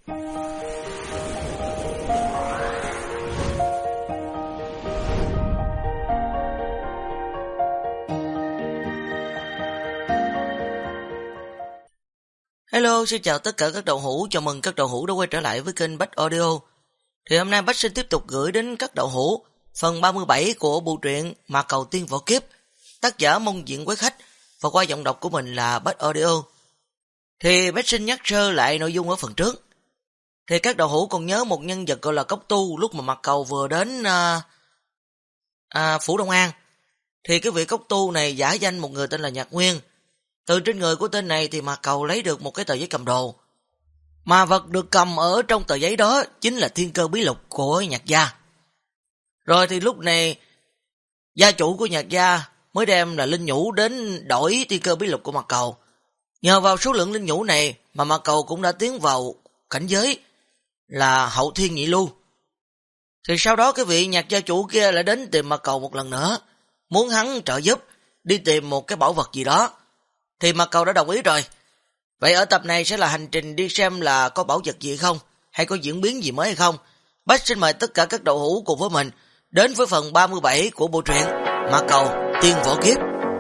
Hello, xin chào tất cả các đậu hũ, chào mừng các đậu hũ đã quay trở lại với kênh Bách Audio. Thì hôm nay Bách xin tiếp tục gửi đến các đậu hũ phần 37 của bộ truyện Mà Cầu Tiên Võ Kiếp, tác giả Mông Diện Quái Khách và qua giọng đọc của mình là Bách Audio. Thì Bách xin nhắc sơ lại nội dung ở phần trước. Thì các đậu hũ còn nhớ một nhân vật gọi là Cốc Tu lúc mà Mạc Cầu vừa đến Phủ Đông An. Thì cái vị Cốc Tu này giả danh một người tên là Nhạc Nguyên. Từ trên người của tên này thì Mạc Cầu lấy được một cái tờ giấy cầm đồ. Mà vật được cầm ở trong tờ giấy đó chính là thiên cơ bí lục của Nhạc gia. Rồi thì lúc này gia chủ của Nhạc gia mới đem là linh nhũ đến đổi thiên cơ bí lục của Mạc Cầu. Nhờ vào số lượng linh nhũ này mà Mạc Cầu cũng đã tiến vào cảnh giới là hậu thiên nhị lưu. Thì sau đó cái vị Nhạc gia chủ kia lại đến tìm Mạc Cầu một lần nữa, muốn hắn trợ giúp đi tìm một cái bảo vật gì đó. Thì Mạc Cầu đã đồng ý rồi. Vậy ở tập này sẽ là hành trình đi xem là có bảo vật gì không, hay có diễn biến gì mới hay không. Bách xin mời tất cả các đậu hũ cùng với mình đến với phần 37 của bộ truyện Mà Cầu Tiên Võ Kiếp.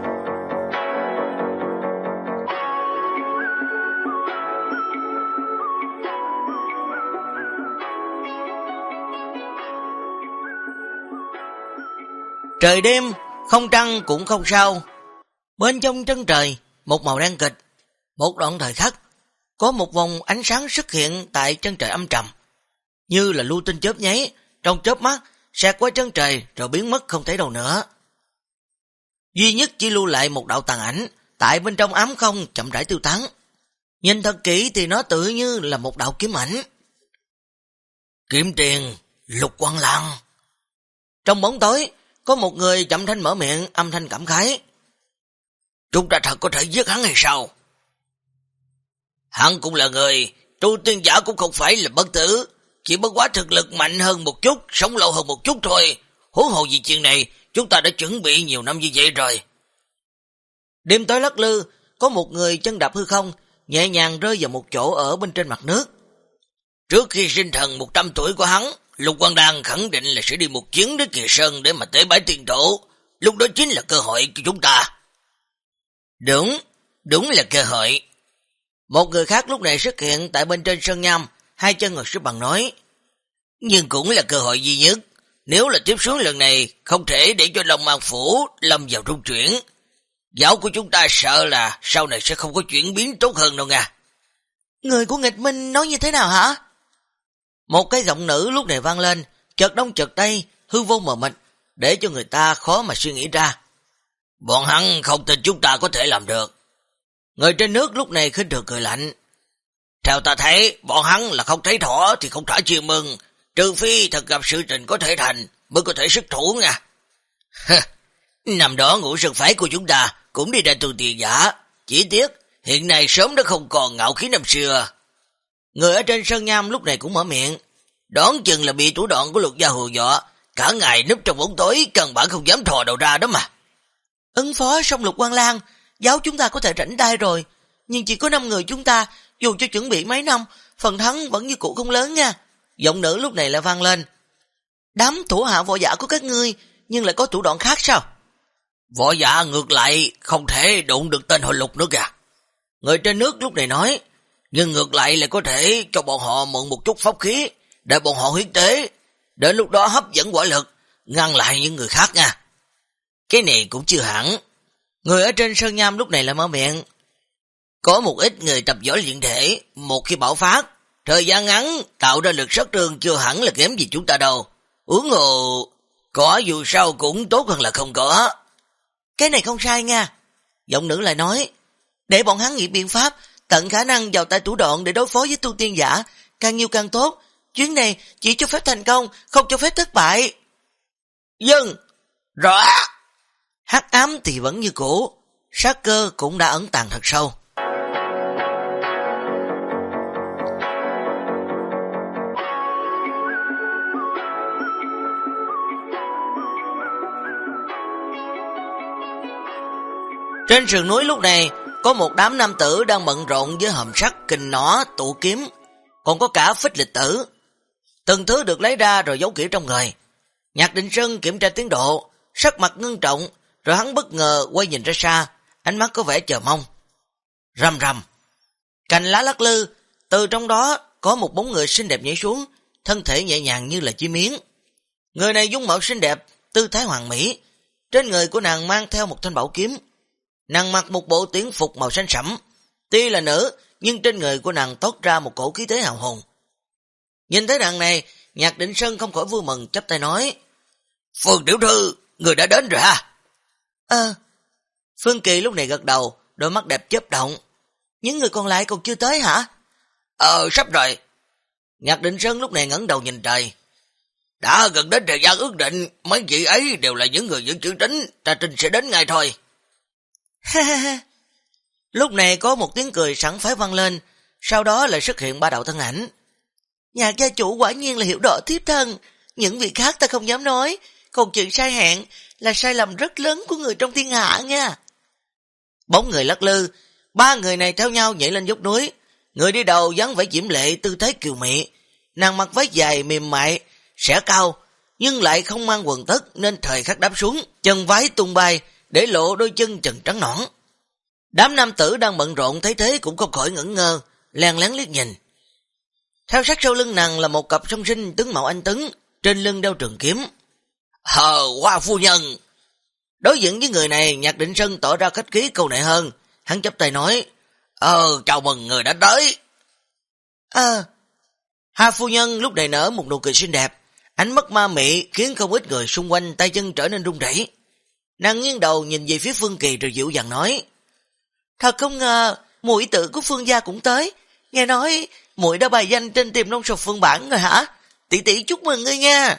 Trời đêm, không trăng cũng không sao. Bên trong chân trời, một màu đen kịch. Một đoạn thời khắc, có một vòng ánh sáng xuất hiện tại chân trời âm trầm, như là lưu tinh chớp nháy, trong chớp mắt xẹt qua chân trời rồi biến mất không thấy đâu nữa. Duy nhất chỉ lưu lại một đạo tàn ảnh tại bên trong ám không chậm rãi tiêu tán. Nhìn thật kỹ thì nó tự như là một đạo kiếm ảnh. Kiếm tiền, Lục Quang Lang. Trong bóng tối, có một người chậm thanh mở miệng, âm thanh cảm khái. Chúng ta thật có thể giết hắn hay sao? Hắn cũng là người, tu tiên giả cũng không phải là bất tử, chỉ bất quá thực lực mạnh hơn một chút, sống lâu hơn một chút thôi. Huống hồ gì chuyện này, chúng ta đã chuẩn bị nhiều năm như vậy rồi. Đêm tối lắc lư, có một người chân đạp hư không, nhẹ nhàng rơi vào một chỗ ở bên trên mặt nước. Trước khi sinh thần 100 tuổi của hắn, Lục Quang Đan khẳng định là sẽ đi một chuyến đến Kỳ Sơn để mà tế bái tiên tổ. Lúc đó chính là cơ hội của chúng ta. Đúng là cơ hội. Một người khác lúc này xuất hiện tại bên trên sơn nham, hai chân ngồi xếp bằng nói. Nhưng cũng là cơ hội duy nhất. Nếu là tiếp xuống lần này, không thể để cho Long Mạc Phủ lâm vào rung chuyển. Giáo của chúng ta sợ là sau này sẽ không có chuyển biến tốt hơn đâu nha. Người của nghịch minh nói như thế nào hả? Một cái giọng nữ lúc này vang lên, chợt đông chợt tây, hư vô mờ mịt, để cho người ta khó mà suy nghĩ ra. Bọn hắn không tin chúng ta có thể làm được. Người trên nước lúc này khinh thường cười lạnh. Theo ta thấy, bọn hắn là không thấy thỏ thì không thả chiêu mừng, trừ phi thật gặp sự tình có thể thành mới có thể xuất thủ nha. Năm đó Ngũ Sơn phái của chúng ta cũng đi ra tu tiền giả, chỉ tiếc hiện nay sớm đã không còn ngạo khí năm xưa. Người ở trên sơn nham lúc này cũng mở miệng, đoán chừng là bị thủ đoạn của Lục gia hù dọa, cả ngày núp trong bóng tối căn bản không dám thò đầu ra đó mà. Ứng phó xong Lục Quang Lang, giáo chúng ta có thể rảnh tay rồi, nhưng chỉ có 5 người chúng ta, dù cho chuẩn bị mấy năm, phần thắng vẫn như cũ không lớn nha. Giọng nữ lúc này lại vang lên. Đám thủ hạ võ giả của các ngươi, nhưng lại có thủ đoạn khác sao? Võ giả ngược lại không thể đụng được tên họ Lục nữa kìa. Người trên nước lúc này nói, nhưng ngược lại là có thể cho bọn họ mượn một chút pháp khí, để bọn họ huyết tế, đến lúc đó hấp dẫn hỏa lực, ngăn lại những người khác nha. Cái này cũng chưa hẳn. Người ở trên sơn nham lúc này lại mở miệng. Có một ít người tập võ luyện thể, một khi bạo phát, thời gian ngắn tạo ra lực sát thương chưa hẳn là kém gì chúng ta đâu. Huống hồ, có dù sao cũng tốt hơn là không có. Cái này không sai nha. Giọng nữ lại nói, để bọn hắn nghĩ biện pháp, tận khả năng vào tay thủ đoạn để đối phó với tu tiên giả, càng nhiều càng tốt. Chuyến này chỉ cho phép thành công, không cho phép thất bại. Dân, rõ. Hắc ám thì vẫn như cũ, sát cơ cũng đã ẩn tàng thật sâu. Trên sườn núi lúc này, có một đám nam tử đang bận rộn với hòm sắt, kình nỏ, tụ kiếm. còn có cả phích lịch tử. Từng thứ được lấy ra rồi giấu kỹ trong người. Nhạc Định Sơn kiểm tra tiến độ, sắc mặt ngưng trọng, rồi hắn bất ngờ quay nhìn ra xa, ánh mắt có vẻ chờ mong. Rầm rầm, cành lá lắc lư, từ trong đó có một bóng người xinh đẹp nhảy xuống, thân thể nhẹ nhàng như là chim yến. Người này dung mạo xinh đẹp, tư thái hoàn mỹ, trên người của nàng mang theo một thanh bảo kiếm. Nàng mặc một bộ tiễn phục màu xanh sẫm, tuy là nữ nhưng trên người của nàng toát ra một cổ khí thế hào hùng. Nhìn thấy nàng này, Nhạc Định Sơn không khỏi vui mừng chắp tay nói: Phương tiểu thư, người đã đến rồi ha? Phương Kỳ lúc này gật đầu, đôi mắt đẹp chớp động. Những người còn lại còn chưa tới hả? Sắp rồi. Nhạc Định Sơn lúc này ngẩng đầu nhìn trời. Đã gần đến thời gian ước định, mấy vị ấy đều là những người giữ chữ tín, ta tin sẽ đến ngay thôi. Lúc này có một tiếng cười sảng khoái vang lên, sau đó lại xuất hiện ba đạo thân ảnh. Nhạc gia chủ quả nhiên là hiểu rõ thiếp thân, những việc khác ta không dám nói, còn chuyện sai hẹn là sai lầm rất lớn của người trong thiên hạ nha. Bóng người lắc lư, ba người này theo nhau nhảy lên dốc núi. Người đi đầu dáng vẻ diễm lệ, tư thế kiều mị, nàng mặc váy dài mềm mại, xẻ cao, nhưng lại không mang quần tất nên thời khắc đáp xuống, chân váy tung bay để lộ đôi chân trần trắng nõn. Đám nam tử đang bận rộn thấy thế cũng không khỏi ngẩn ngơ, len lén liếc nhìn. Theo sát sau lưng nàng là một cặp song sinh tướng mạo anh tuấn, trên lưng đeo trường kiếm. Hoa phu nhân. Đối diện với người này, Nhạc Định Sơn tỏ ra khách khí câu nệ hơn, hắn chắp tay nói: chào mừng người đã tới. Hoa phu nhân lúc này nở một nụ cười xinh đẹp, ánh mắt ma mị khiến không ít người xung quanh tay chân trở nên run rẩy. Nàng nghiêng đầu nhìn về phía Phương Kỳ rồi dịu dàng nói: Thật không ngờ muội tử của Phương gia cũng tới, nghe nói muội đã bài danh trên Tiềm Long Sọt Phương bản rồi hả? Tỷ tỷ chúc mừng ngươi nha.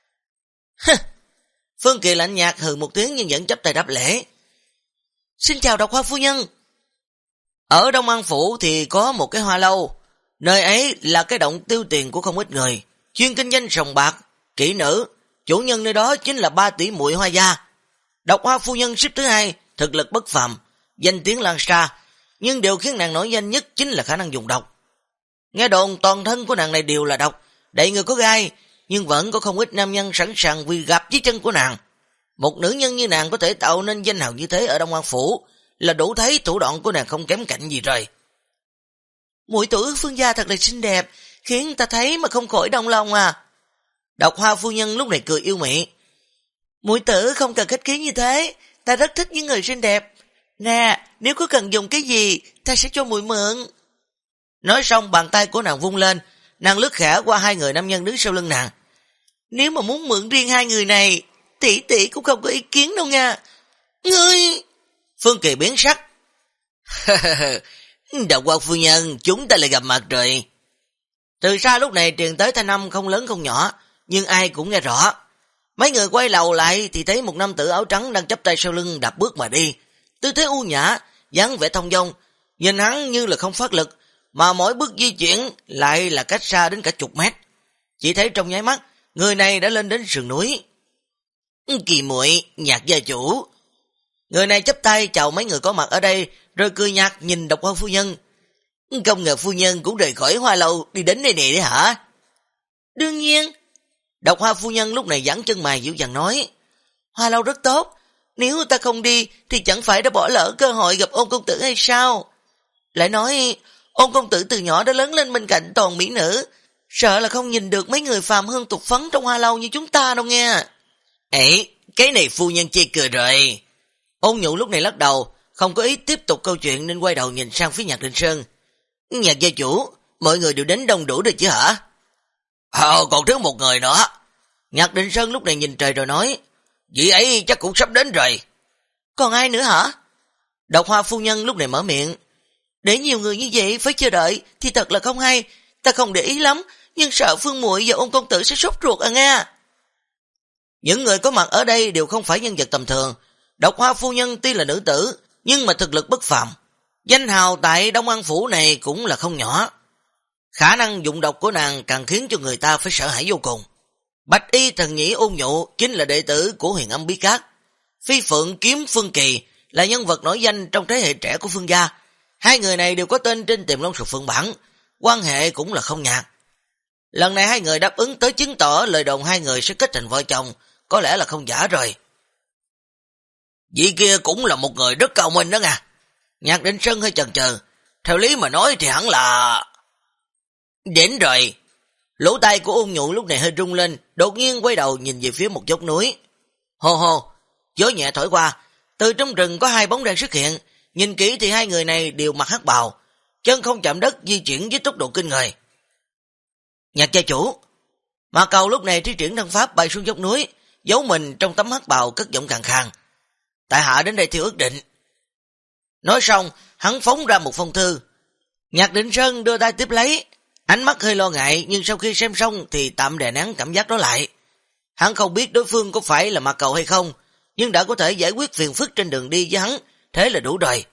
Phương Kỳ lạnh nhạt hừ một tiếng nhưng vẫn chắp tay đáp lễ. Xin chào Độc Hoa phu nhân. Ở Đông An Phủ thì có một cái hoa lâu, nơi ấy là cái động tiêu tiền của không ít người, chuyên kinh doanh sòng bạc, kỹ nữ, chủ nhân nơi đó chính là 3 tỷ muội Hoa gia. Độc Hoa phu nhân xếp thứ 2, thực lực bất phàm, danh tiếng lan xa, nhưng điều khiến nàng nổi danh nhất chính là khả năng dùng độc. Nghe đồn toàn thân của nàng này đều là độc, đầy người có gai, nhưng vẫn có không ít nam nhân sẵn sàng vì gặp dưới chân của nàng. Một nữ nhân như nàng có thể tạo nên danh hào như thế ở Đông An Phủ, là đủ thấy thủ đoạn của nàng không kém cạnh gì rồi. Muội tử Phương gia thật là xinh đẹp, khiến ta thấy mà không khỏi động lòng à. Độc Hoa phu nhân lúc này cười yêu mị. Muội tử không cần khách khí như thế, ta rất thích những người xinh đẹp. Nè, nếu có cần dùng cái gì, ta sẽ cho muội mượn. Nói xong bàn tay của nàng vung lên, nàng lướt khẽ qua 2 người nam nhân đứng sau lưng nàng. Nếu mà muốn mượn riêng 2 người này, tỷ tỷ cũng không có ý kiến đâu nha. Ngươi... Phương Kỳ biến sắc. Độc Hoa phu nhân, chúng ta lại gặp mặt rồi. Từ xa lúc này truyền tới thanh âm không lớn không nhỏ, nhưng ai cũng nghe rõ. Mấy người quay đầu lại thì thấy một nam tử áo trắng đang chắp tay sau lưng đạp bước mà đi, tư thế u nhã, dáng vẻ thông dong, nhìn hắn như là không phát lực, mà mỗi bước di chuyển lại là cách xa đến cả chục mét. Chỉ thấy trong nháy mắt, người này đã lên đến sườn núi. Kỳ muội, Nhạc gia chủ. Người này chắp tay chào mấy người có mặt ở đây, rồi cười nhạt nhìn Độc Hoa phu nhân. Không ngờ phu nhân cũng rời khỏi Hoa lâu đi đến đây nè đấy hả? Đương nhiên. Độc Hoa phu nhân lúc này giãn chân mày dịu dàng nói: Hoa lâu rất tốt, nếu ta không đi thì chẳng phải đã bỏ lỡ cơ hội gặp Ôn công tử hay sao? Lại nói Ôn công tử từ nhỏ đã lớn lên bên cạnh toàn mỹ nữ, sợ là không nhìn được mấy người phàm hương tục phấn trong Hoa lâu như chúng ta đâu nghe. Ấy, cái này phu nhân chê cười rồi. Ôn Nhu lúc này lắc đầu, không có ý tiếp tục câu chuyện nên quay đầu nhìn sang phía Nhạc Định Sơn. Nhạc gia chủ, mọi người đều đến đông đủ rồi chứ hả? Còn thiếu một người nữa. Nhạc Định Sơn lúc này nhìn trời rồi nói: Vị ấy chắc cũng sắp đến rồi. Còn ai nữa hả? Độc Hoa phu nhân lúc này mở miệng: Để nhiều người như vậy phải chờ đợi thì thật là không hay, ta không để ý lắm, nhưng sợ Phương muội và Ôn công tử sẽ sốt ruột à nghe. Những người có mặt ở đây đều không phải nhân vật tầm thường. Độc Hoa phu nhân tuy là nữ tử, nhưng mà thực lực bất phàm, danh hào tại Đông An Phủ này cũng là không nhỏ. Khả năng dụng độc của nàng càng khiến cho người ta phải sợ hãi vô cùng. Bạch y thần nhĩ Ôn Nhu chính là đệ tử của Huyền Âm Bí Cát. Phi Phượng kiếm Phương Kỳ là nhân vật nổi danh trong thế hệ trẻ của Phương gia. 2 người này đều có tên trên Tiềm Long Sọt Phương bản, quan hệ cũng là không nhạt. Lần này hai người đáp ứng tới chứng tỏ lời đồn hai người sẽ kết thành vợ chồng, có lẽ là không giả rồi. Vị kia cũng là một người rất cao minh đó nha. Nhạc Định Sơn hơi chần chờ, theo lý mà nói thì hẳn là... Đến rồi. Lỗ tai của Ôn Nhu lúc này hơi rung lên, đột nhiên quay đầu nhìn về phía một dốc núi. Hồ hồ, gió nhẹ thổi qua, từ trong rừng có hai bóng đen xuất hiện, nhìn kỹ thì hai người này đều mặc hắc bào, chân không chạm đất di chuyển với tốc độ kinh người. Nhạc gia chủ. Mã Cầu lúc này thi triển thân pháp bay xuống dốc núi, giấu mình trong tấm hắc bào cất giọng khàn khàn. Tại hạ đến đây theo ước định. Nói xong, hắn phóng ra một phong thư. Nhạc Định Sơn đưa tay tiếp lấy, ánh mắt hơi lo ngại, nhưng sau khi xem xong thì tạm đè nén cảm giác đó lại. Hắn không biết đối phương có phải là Mã Cầu hay không, nhưng đã có thể giải quyết phiền phức trên đường đi với hắn, thế là đủ rồi.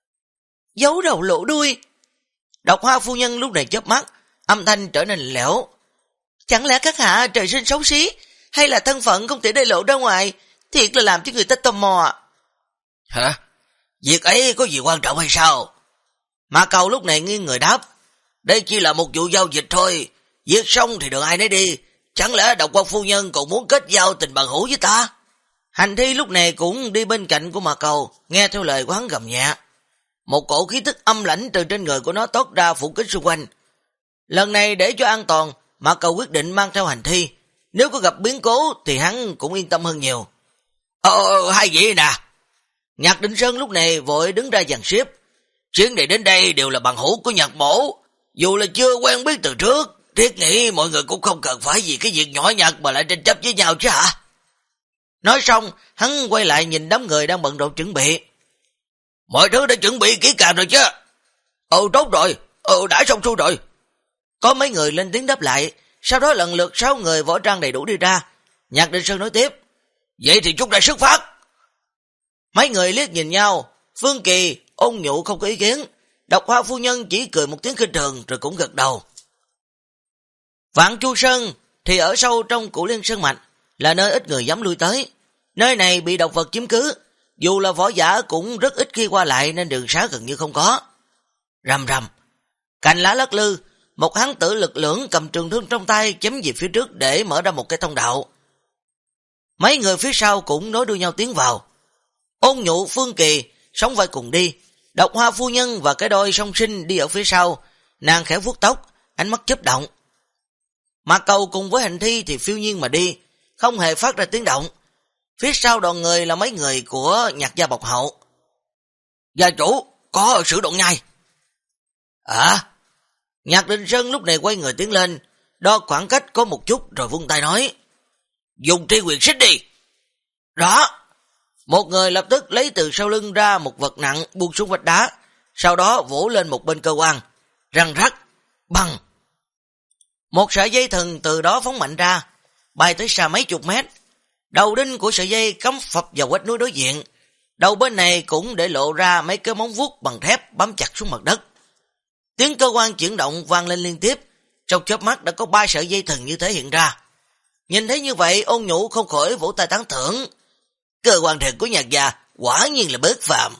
Giấu đầu lộ đuôi. Độc Hoa phu nhân lúc này chớp mắt, âm thanh trở nên lẽo. Chẳng lẽ các hạ trời sinh xấu xí, hay là thân phận không thể để lộ ra ngoài, thiệt là làm cho người ta tò mò. Hả? Việc ấy có gì quan trọng hay sao? Mã Cầu lúc này nghiêng người đáp. Đây chỉ là một vụ giao dịch thôi, việc xong thì đừng ai nấy đi, chẳng lẽ Độc Hoa phu nhân còn muốn kết giao tình bằng hữu với ta? Hành Thi lúc này cũng đi bên cạnh của Mã Cầu, nghe theo lời của hắn gầm nhẹ. Một cổ khí tức âm lãnh từ trên người của nó toát ra phủ kín xung quanh. Lần này để cho an toàn, Mã Cầu quyết định mang theo Hành Thi, nếu có gặp biến cố thì hắn cũng yên tâm hơn nhiều. Hai vị nè. Nhạc Định Sơn lúc này vội đứng ra dàn xếp. Chuyến này đến đây đều là bằng hữu của Nhạc mỗ, dù là chưa quen biết từ trước, thiết nghĩ mọi người cũng không cần phải vì cái việc nhỏ nhặt mà lại tranh chấp với nhau chứ hả? Nói xong, hắn quay lại nhìn đám người đang bận rộn chuẩn bị. Mọi thứ đã chuẩn bị kỹ càng rồi chứ? Tốt rồi, đã xong xuôi rồi. Có mấy người lên tiếng đáp lại, sau đó lần lượt 6 người võ trang đầy đủ đi ra. Nhạc Định Sơn nói tiếp. Vậy thì chúng ta xuất phát. Mấy người liếc nhìn nhau, Phương Kỳ, Ôn Nhu không có ý kiến, Độc Hoa phu nhân chỉ cười một tiếng khinh thường rồi cũng gật đầu. Vạn Chu Sơn thì ở sâu trong Cửu Liên Sơn Mạch, là nơi ít người dám lui tới. Nơi này bị độc vật chiếm cứ, dù là võ giả cũng rất ít khi qua lại nên đường xá gần như không có. Rầm rầm, cành lá lắc lư, một hán tử lực lưỡng cầm trường thương trong tay chém về phía trước để mở ra một cái thông đạo. Mấy người phía sau cũng nối đuôi nhau tiến vào. Ôn Nhu, Phương Kỳ sống vai cùng đi, Độc Hoa phu nhân và cái đôi song sinh đi ở phía sau, nàng khẽ vuốt tóc, ánh mắt chớp động. Mã Cầu cùng với Hành Thi thì phiêu nhiên mà đi, không hề phát ra tiếng động. Phía sau đoàn người là mấy người của Nhạc gia bọc hậu. Gia chủ, có sử động nhai. Nhạc Định Sơn lúc này quay người tiến lên, đo khoảng cách có một chút rồi vung tay nói. Dùng tri quyền xích đi. Đó. Một người lập tức lấy từ sau lưng ra một vật nặng buông xuống vách đá, sau đó vỗ lên một bên cơ quan. Răng rắc, bằng. Một sợi dây thừng từ đó phóng mạnh ra, bay tới xa mấy chục mét. Đầu đinh của sợi dây cắm phập vào vách núi đối diện. Đầu bên này cũng để lộ ra mấy cái móng vuốt bằng thép bám chặt xuống mặt đất. Tiếng cơ quan chuyển động vang lên liên tiếp, trong chớp mắt đã có 3 sợi dây thừng như thế hiện ra. Nhìn thấy như vậy, Ôn Nhu không khỏi vỗ tay tán thưởng. Cơ quan thần của Nhạc gia quả nhiên là bất phàm.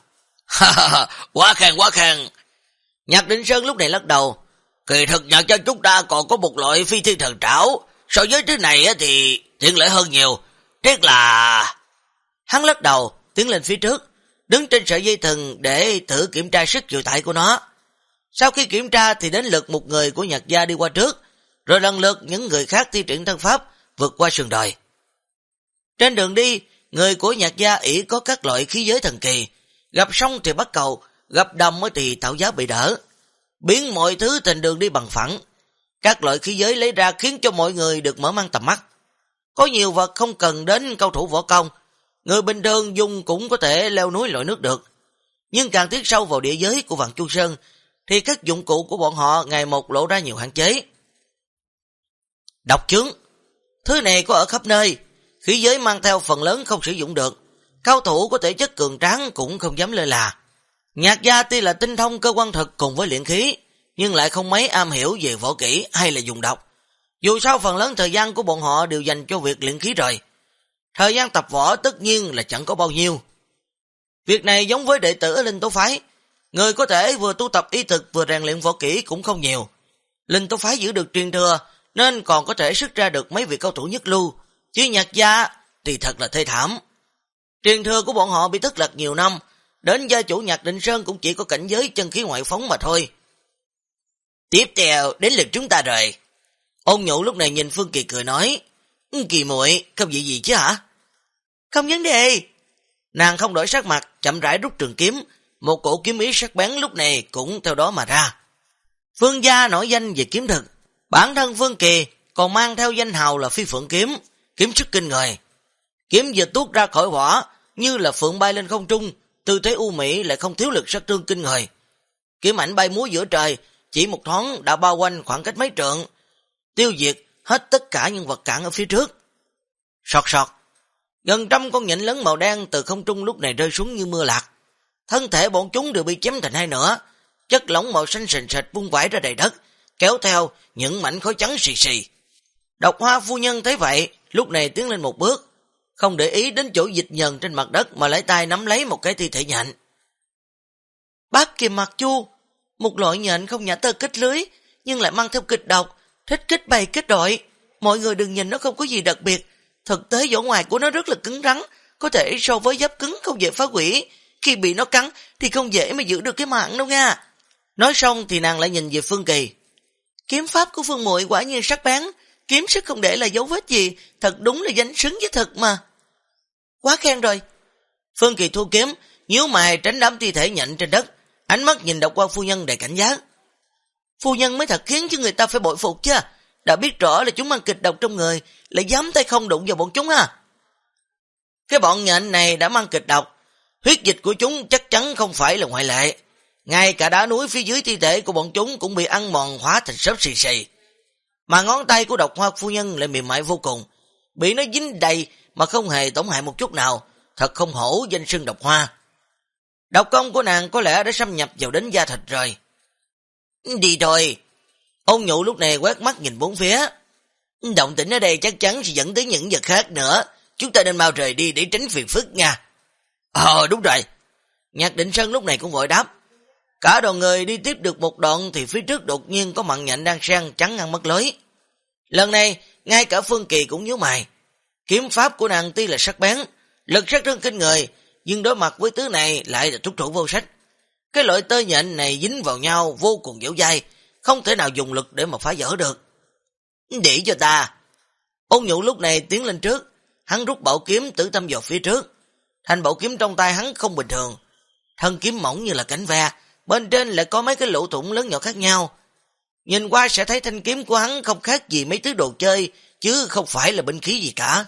Quá khen. Nhạc Định Sơn lúc này lắc đầu. Kỳ thực Nhạc gia chúng ta còn có một loại phi thiên thần trảo, so với thứ này thì tiện lợi hơn nhiều. Tiếc là... Hắn lắc đầu, tiến lên phía trước, đứng trên sợi dây thừng để thử kiểm tra sức chịu tải của nó. Sau khi kiểm tra thì đến lượt một người của Nhạc gia đi qua trước, rồi lần lượt những người khác thi triển thân pháp vượt qua sườn đồi. Trên đường đi, người của Nhạc gia ỷ có các loại khí giới thần kỳ, gặp sông thì bắt cầu, gặp đầm thì tạo giá bị đỡ, biến mọi thứ thành đường đi bằng phẳng. Các loại khí giới lấy ra khiến cho mọi người được mở mang tầm mắt. Có nhiều vật không cần đến cao thủ võ công, người bình thường dùng cũng có thể leo núi lội nước được. Nhưng càng tiến sâu vào địa giới của Vạn Chu Sơn, thì các dụng cụ của bọn họ ngày một lộ ra nhiều hạn chế. Độc chướng, thứ này có ở khắp nơi, khí giới mang theo phần lớn không sử dụng được, cao thủ có thể chất cường tráng cũng không dám lơ là. Nhạc gia tuy là tinh thông cơ quan thực cùng với luyện khí, nhưng lại không mấy am hiểu về võ kỹ hay là dùng độc. Dù sao phần lớn thời gian của bọn họ đều dành cho việc luyện khí rồi, thời gian tập võ tất nhiên là chẳng có bao nhiêu. Việc này giống với đệ tử ở Linh Tố Phái, người có thể vừa tu tập y thực vừa rèn luyện võ kỹ cũng không nhiều, Linh Tố Phái giữ được truyền thừa, nên còn có thể xuất ra được mấy vị cao thủ nhất lưu, chứ Nhạc gia thì thật là thê thảm. Truyền thừa của bọn họ bị thất lạc nhiều năm, đến gia chủ Nhạc Định Sơn cũng chỉ có cảnh giới chân khí ngoại phóng mà thôi. Tiếp theo đến lượt chúng ta rồi. Ôn Nhụ lúc này nhìn Phương Kỳ cười nói, Kỳ muội không việc gì chứ hả? Không vấn đề. Nàng không đổi sắc mặt, chậm rãi rút trường kiếm, một cổ kiếm ý sắc bén lúc này cũng theo đó mà ra. Phương gia nổi danh về kiếm thực, bản thân Phương Kỳ còn mang theo danh hào là Phi Phượng kiếm, kiếm sức kinh người. Kiếm vừa tuốt ra khỏi vỏ, như là phượng bay lên không trung, tư thế u mỹ lại không thiếu lực sát thương kinh người. Kiếm ảnh bay múa giữa trời, chỉ một thoáng đã bao quanh khoảng cách mấy trượng, tiêu diệt hết tất cả những vật cản ở phía trước. Sọt sọt, gần trăm con nhện lớn màu đen từ không trung lúc này rơi xuống như mưa lạc. Thân thể bọn chúng đều bị chém thành hai nửa, chất lỏng màu xanh sền sệt vung vãi ra đầy đất, kéo theo những mảnh khói trắng xì xì. Độc Hoa phu nhân thấy vậy, lúc này tiến lên một bước, không để ý đến chỗ dịch nhờn trên mặt đất mà lấy tay nắm lấy một cái thi thể nhện. Bác Kiềm Mặc Chu, một loại nhện không nhả tơ kết lưới, nhưng lại mang theo kịch độc, thích kích bày kết đội. Mọi người đừng nhìn nó không có gì đặc biệt, thực tế vỏ ngoài của nó rất là cứng rắn, có thể so với giáp cứng không dễ phá hủy. Khi bị nó cắn thì không dễ mà giữ được cái mạng đâu nha. Nói xong thì nàng lại nhìn về Phương Kỳ. Kiếm pháp của Phương muội quả nhiên sắc bén, kiếm sức không để là dấu vết gì, thật đúng là danh xứng với thật mà. Quá khen rồi. Phương Kỳ thu kiếm, nhíu mày tránh đám thi thể nhện trên đất, ánh mắt nhìn Độc Hoa phu nhân đầy cảnh giác. Phu nhân mới thật khiến cho người ta phải bội phục chứ, đã biết rõ là chúng mang kịch độc trong người, lại dám tay không đụng vào bọn chúng ha. Cái bọn nhện này đã mang kịch độc, huyết dịch của chúng chắc chắn không phải là ngoại lệ. Ngay cả đá núi phía dưới thi thể của bọn chúng cũng bị ăn mòn hóa thành xốp xì xì. Mà ngón tay của Độc Hoa phu nhân lại mềm mại vô cùng, bị nó dính đầy mà không hề tổn hại một chút nào, thật không hổ danh xưng Độc Hoa. Độc công của nàng có lẽ đã xâm nhập vào đến da thịt rồi. Đi thôi. Ôn Nhụ lúc này quét mắt nhìn bốn phía. Động tĩnh ở đây chắc chắn sẽ dẫn tới những vật khác nữa, chúng ta nên mau rời đi để tránh phiền phức nha. Đúng rồi. Nhạc Định Sơn lúc này cũng vội đáp. Cả đoàn người đi tiếp được một đoạn thì phía trước đột nhiên có mặn nhện đang sang trắng ngăn mất lối. Lần này, ngay cả Phương Kỳ cũng nhíu mày. Kiếm pháp của nàng tuy là sắc bén, lực sát thương kinh người, nhưng đối mặt với thứ này lại là thuốc thủ vô sách. Cái loại tơ nhện này dính vào nhau vô cùng dẻo dai, không thể nào dùng lực để mà phá vỡ được. Để cho ta. Ôn Nhụ lúc này tiến lên trước, hắn rút bảo kiếm tử thăm vào phía trước. Thanh bảo kiếm trong tay hắn không bình thường, thân kiếm mỏng như là cánh ve, bên trên lại có mấy cái lỗ thủng lớn nhỏ khác nhau. Nhìn qua sẽ thấy thanh kiếm của hắn không khác gì mấy thứ đồ chơi, chứ không phải là binh khí gì cả.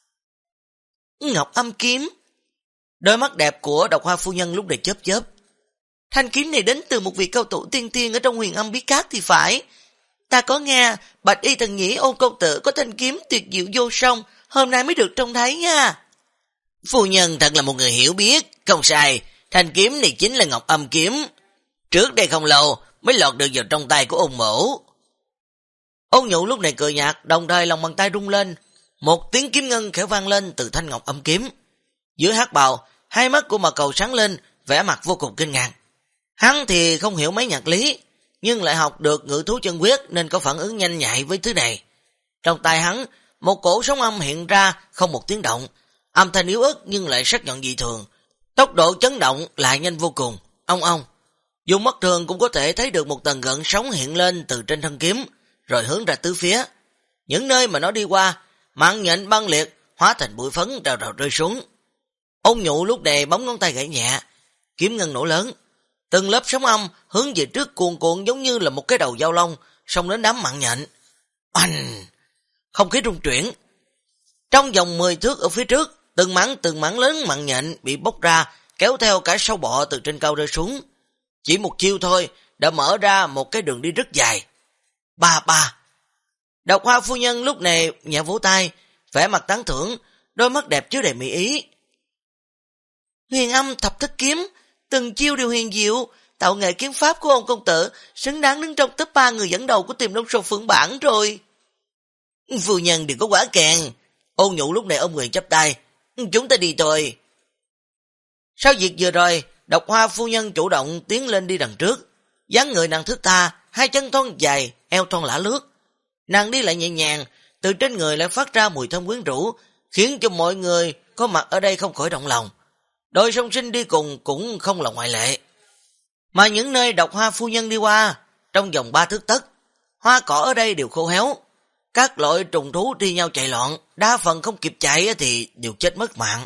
Ngọc Âm kiếm. Đôi mắt đẹp của Độc Hoa phu nhân lúc này chớp chớp. Thanh kiếm này đến từ một vị cao thủ tiên tiên ở trong Huyền Âm Bí Cát thì phải. Ta có nghe Bạch Y Thần Nhĩ Ôn công tử có thanh kiếm tuyệt diệu vô song, hôm nay mới được trông thấy nha. Phu nhân thật là một người hiểu biết, không sai, thanh kiếm này chính là Ngọc Âm kiếm. Trước đây không lâu mới lọt được vào trong tay của Ôn mổ. Ôn Nhụ lúc này cười nhạt, đồng thời lòng bàn tay rung lên, một tiếng kiếm ngân khẽ vang lên từ thanh Ngọc Âm kiếm. Dưới hắc bào, hai mắt của Mạc Cầu sáng lên, vẻ mặt vô cùng kinh ngạc. Hắn thì không hiểu mấy nhạc lý, nhưng lại học được ngự thú chân quyết nên có phản ứng nhanh nhạy với thứ này. Trong tay hắn, một cổ sóng âm hiện ra không một tiếng động, âm thanh yếu ớt nhưng lại sắc nhọn dị thường, tốc độ chấn động lại nhanh vô cùng. Ông dùng mắt thường cũng có thể thấy được một tầng gợn sóng hiện lên từ trên thân kiếm, rồi hướng ra tứ phía. Những nơi mà nó đi qua, mặn nhện băng liệt, hóa thành bụi phấn rào rào rơi xuống. Ôn Nhụ lúc này bấm ngón tay gãy nhẹ, kiếm ngân nổ lớn. Từng lớp sóng âm hướng về trước cuồn cuộn giống như là một cái đầu dao long, xông đến đám mặn nhện. Oanh! Không khí rung chuyển. Trong vòng 10 thước ở phía trước, từng mảng lớn mặn nhện bị bốc ra, kéo theo cả sâu bọ từ trên cao rơi xuống. Chỉ một chiêu thôi đã mở ra một cái đường đi rất dài. Ba. Độc Hoa phu nhân lúc này nhẹ vỗ tay, vẻ mặt tán thưởng, đôi mắt đẹp chứa đầy mỹ ý. Huyền Âm thập thất kiếm, từng chiêu đều huyền diệu, tạo nghệ kiếm pháp của ông công tử xứng đáng đứng trong top 3 người dẫn đầu của Tiềm Long Sầu Phượng bảng rồi. Phu nhân đừng có quá càng. Ôn Nhụ lúc này ôm người chắp tay. Chúng ta đi thôi. Sau việc vừa rồi, Độc Hoa phu nhân chủ động tiến lên đi đằng trước, dáng người nàng thướt tha, hai chân thon dài, eo thon lả lướt. Nàng đi lại nhẹ nhàng, từ trên người lại phát ra mùi thơm quyến rũ, khiến cho mọi người có mặt ở đây không khỏi động lòng. Đôi song sinh đi cùng cũng không là ngoại lệ. Mà những nơi Độc Hoa phu nhân đi qua, trong vòng 3 thước tấc, hoa cỏ ở đây đều khô héo. Các loại trùng thú thi nhau chạy loạn, đa phần không kịp chạy thì đều chết mất mạng.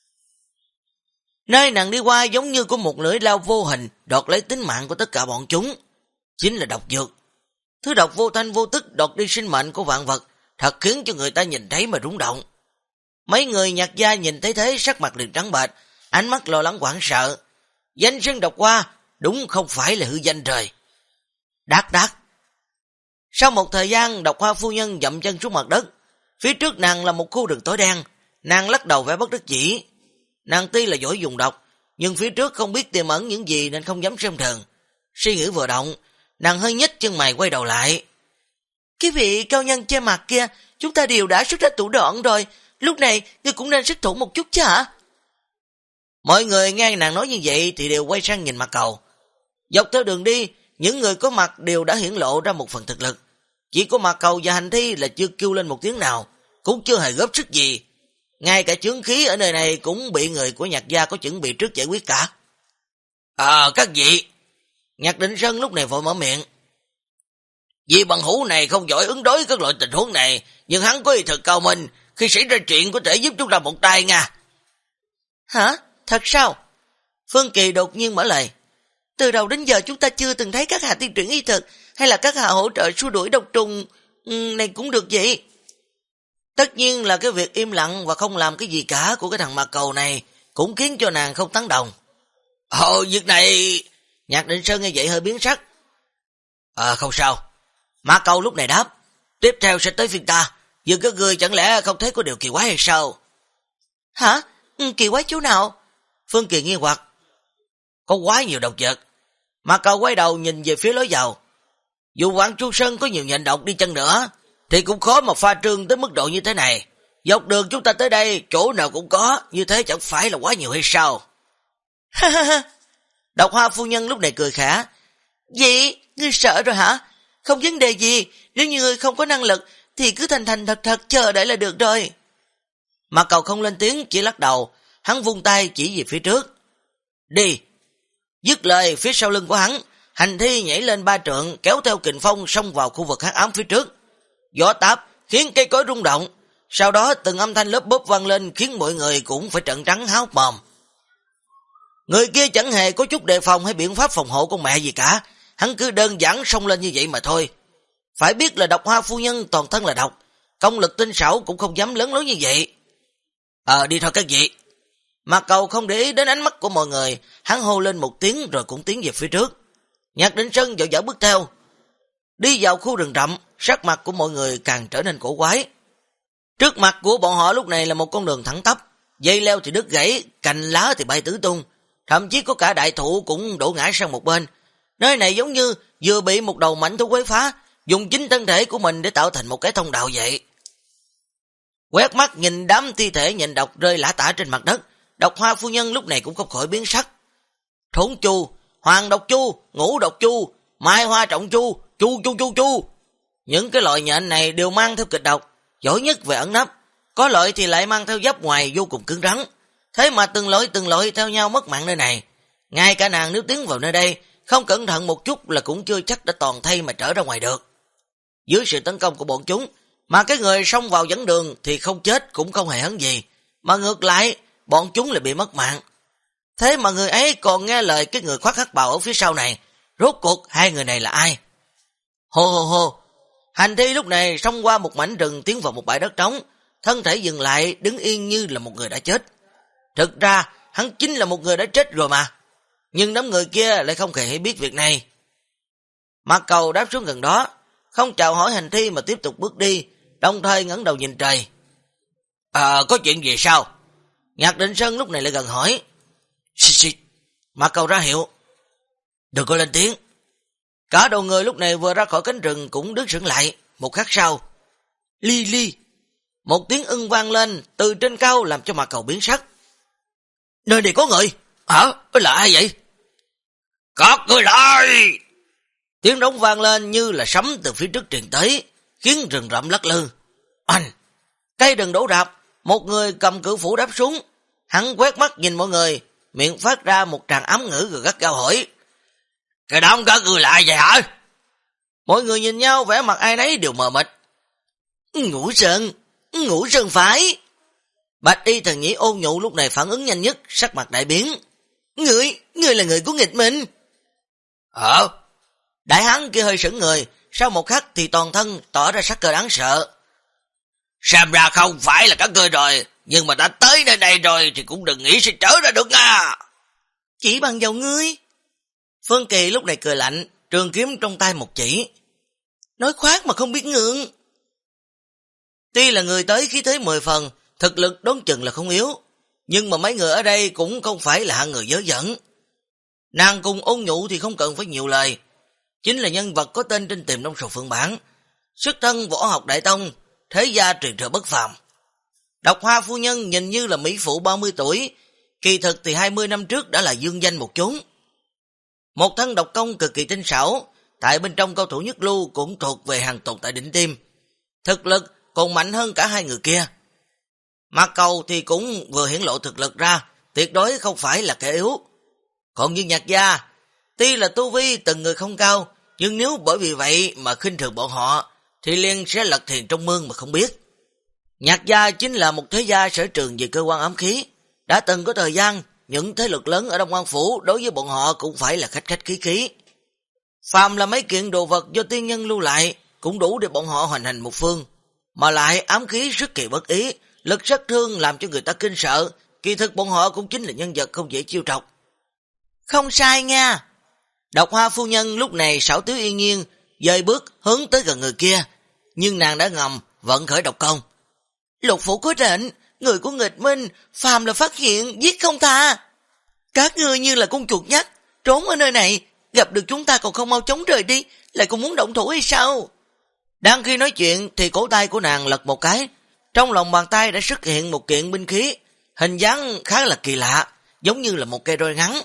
Nơi nàng đi qua giống như có một lưỡi lao vô hình đoạt lấy tính mạng của tất cả bọn chúng. Chính là độc dược. Thứ độc vô thanh vô tức đoạt đi sinh mệnh của vạn vật, thật khiến cho người ta nhìn thấy mà rung động. Mấy người Nhạc gia nhìn thấy thế sắc mặt liền trắng bệch, ánh mắt lo lắng hoảng sợ. Danh xưng Độc Hoa đúng không phải là hư danh trời. Đát đát. Sau một thời gian, Độc Hoa phu nhân dậm chân xuống mặt đất. Phía trước nàng là một khu rừng tối đen. Nàng lắc đầu vẻ bất đắc dĩ. Nàng tuy là giỏi dùng độc, nhưng phía trước không biết tiềm ẩn những gì nên không dám xem thường. Suy nghĩ vừa động, nàng hơi nhếch chân mày quay đầu lại. Cái vị cao nhân che mặt kia, chúng ta đều đã xuất ra thủ đoạn rồi. Lúc này, ngươi cũng nên xuất thủ một chút chứ hả? Mọi người nghe nàng nói như vậy thì đều quay sang nhìn Mạc Cầu. Dọc theo đường đi, những người có mặt đều đã hiển lộ ra một phần thực lực. Chỉ có Mạc Cầu và Hành Thi là chưa kêu lên một tiếng nào, cũng chưa hề góp sức gì. Ngay cả chướng khí ở nơi này cũng bị người của Nhạc gia có chuẩn bị trước giải quyết cả. Các vị. Nhạc Định Sơn lúc này vội mở miệng. Vì bằng hữu này không giỏi ứng đối các loại tình huống này, nhưng hắn có ý thực cao minh, khi xảy ra chuyện có thể giúp chúng ta một tay nha. Hả? Thật sao? Phương Kỳ đột nhiên mở lời. Từ đầu đến giờ chúng ta chưa từng thấy các hạ tiên truyền y thực, hay là các hạ hỗ trợ xua đuổi độc trùng này cũng được vậy. Tất nhiên là cái việc im lặng và không làm cái gì cả của cái thằng Mạc Cầu này cũng khiến cho nàng không tán đồng. Việc này... Nhạc Định Sơn nghe vậy hơi biến sắc. Không sao. Mạc Cầu lúc này đáp. Tiếp theo sẽ tới phiên ta. Nhưng các ngươi chẳng lẽ không thấy có điều kỳ quái hay sao? Hả? Kỳ quái chỗ nào? Phương Kỳ nghi hoặc. Có quá nhiều độc vật. Mạc Cầu quay đầu nhìn về phía lối vào. Dù Quảng Chu Sơn có nhiều nhện độc đi chăng nữa, thì cũng khó mà pha trương tới mức độ như thế này. Dọc đường chúng ta tới đây, chỗ nào cũng có, như thế chẳng phải là quá nhiều hay sao? Ha ha ha. Độc Hoa phu nhân lúc này cười khả. Vậy, ngươi sợ rồi hả? Không vấn đề gì, nếu như ngươi không có năng lực, thì cứ thành thành thật thật chờ đợi là được rồi. Mạc Cầu không lên tiếng, chỉ lắc đầu, hắn vung tay chỉ về phía trước. Đi. Dứt lời, phía sau lưng của hắn, Hành Thi nhảy lên 3 trượng, kéo theo kình phong xông vào khu vực hắc ám phía trước. Gió táp khiến cây cối rung động, sau đó từng âm thanh lớp bốp vang lên khiến mọi người cũng phải trợn trắng há hốc mồm. Người kia chẳng hề có chút đề phòng hay biện pháp phòng hộ con mẹ gì cả, hắn cứ đơn giản xông lên như vậy mà thôi. Phải biết là Độc Hoa phu nhân toàn thân là độc, công lực tinh xảo cũng không dám lớn lối như vậy. Đi thôi các vị. Mạc Cầu không để ý đến ánh mắt của mọi người, hắn hô lên một tiếng rồi cũng tiến về phía trước. Nhạc Định Sơn vội vã bước theo. Đi vào khu rừng rậm, sắc mặt của mọi người càng trở nên cổ quái. Trước mặt của bọn họ lúc này là một con đường thẳng tắp, dây leo thì đứt gãy, cành lá thì bay tứ tung, thậm chí có cả đại thụ cũng đổ ngã sang một bên. Nơi này giống như vừa bị một đầu mãnh thú quấy phá, dùng chính thân thể của mình để tạo thành một cái thông đạo vậy. Quét mắt nhìn đám thi thể nhện độc rơi lả tả trên mặt đất, Độc Hoa phu nhân lúc này cũng không khỏi biến sắc. Thốn chu, hoàng độc chu, ngũ độc chu, mai hoa trọng chu, chu. Những cái loại nhện này đều mang theo kịch độc, giỏi nhất về ẩn nấp, có loại thì lại mang theo giáp ngoài vô cùng cứng rắn. Thế mà từng loại theo nhau mất mạng nơi này. Ngay cả nàng nếu tiến vào nơi đây, không cẩn thận một chút là cũng chưa chắc đã toàn thay mà trở ra ngoài được. Dưới sự tấn công của bọn chúng, mà cái người xông vào dẫn đường thì không chết cũng không hề hấn gì, mà ngược lại, bọn chúng lại bị mất mạng. Thế mà người ấy còn nghe lời cái người khoác hắc bào ở phía sau này, rốt cuộc hai người này là ai? Hô. Hành Thi lúc này xông qua một mảnh rừng tiến vào một bãi đất trống, thân thể dừng lại đứng yên như là một người đã chết. Thực ra hắn chính là một người đã chết rồi mà, nhưng đám người kia lại không hề biết việc này. Mạc Cầu đáp xuống gần đó, không chào hỏi Hành Thi mà tiếp tục bước đi, đồng thời ngẩng đầu nhìn trời. Có chuyện gì sao? Nhạc Định Sơn lúc này lại gần hỏi. Xịt. Mạc Cầu ra hiệu. Đừng có lên tiếng. Cả đầu người lúc này vừa ra khỏi cánh rừng cũng đứng sững lại. Một khắc sau, li. Một tiếng ưng vang lên từ trên cao làm cho Mạc Cầu biến sắc. Nơi này có người. Là ai vậy? Các người lại! Tiếng rống vang lên như là sấm từ phía trước truyền tới, khiến rừng rậm lắc lư. Anh! Cây đừng đổ rạp, một người cầm cự phủ đáp xuống. Hắn quét mắt nhìn mọi người, miệng phát ra một tràng ám ngữ rồi gắt gao hỏi. Cái đám các người lại vậy hả? Mọi người nhìn nhau vẻ mặt ai nấy đều mờ mịt. Ngũ Sơn phải. Bạch y thần nhĩ Ôn Nhu lúc này phản ứng nhanh nhất, sắc mặt đại biến. Ngươi là người của nghịch minh. Đại hán kia hơi sững người, sau một khắc thì toàn thân tỏ ra sắc cơ đáng sợ. Xem ra không phải là các ngươi rồi, nhưng mà đã tới nơi đây rồi thì cũng đừng nghĩ sẽ trở ra được nha. Chỉ bằng vào ngươi. Phương Kỳ lúc này cười lạnh, trường kiếm trong tay một chỉ. Nói khoác mà không biết ngượng. Tuy là người tới khí thế 10 phần, thực lực đoán chừng là không yếu, nhưng mà mấy người ở đây cũng không phải là hạng người dớ dẫn. Nàng cùng Ôn Nhu thì không cần phải nhiều lời, chính là nhân vật có tên trên Tiềm Long Sầu Phượng bản, xuất thân võ học đại tông, thế gia truyền thừa bất phàm. Độc Hoa phu nhân nhìn như là mỹ phụ 30 tuổi, kỳ thực thì 20 năm trước đã là dương danh một chốn. Một thân độc công cực kỳ tinh xảo, tại bên trong cao thủ nhất lưu cũng thuộc về hàng tồn tại đỉnh tiêm. Thực lực còn mạnh hơn cả hai người kia. Mạc Cầu thì cũng vừa hiển lộ thực lực ra, tuyệt đối không phải là kẻ yếu. Còn như Nhạc gia, tuy là tu vi từng người không cao, nhưng nếu bởi vì vậy mà khinh thường bọn họ, thì liền sẽ lật thuyền trong mương mà không biết. Nhạc gia chính là một thế gia sở trường về cơ quan ám khí. Đã từng có thời gian, những thế lực lớn ở Đông Quan Phủ đối với bọn họ cũng phải là khách khách khí khí. Phàm là mấy kiện đồ vật do tiên nhân lưu lại, cũng đủ để bọn họ hoành hành một phương. Mà lại ám khí rất kỳ bất ý, lực sát thương làm cho người ta kinh sợ, kỳ thực bọn họ cũng chính là nhân vật không dễ chiêu trọc. Không sai nha. Độc Hoa phu nhân lúc này xảo tiếu yên nhiên, dời bước hướng tới gần người kia, nhưng nàng đã ngầm vận khởi độc công. Lục phủ có lệnh, người của nghịch minh, phàm là phát hiện, giết không tha. Các ngươi như là con chuột nhắt, trốn ở nơi này, gặp được chúng ta còn không mau chóng rời đi, lại còn muốn động thủ hay sao? Đang khi nói chuyện thì cổ tay của nàng lật một cái, trong lòng bàn tay đã xuất hiện một kiện binh khí, hình dáng khá là kỳ lạ, giống như là một cây roi ngắn.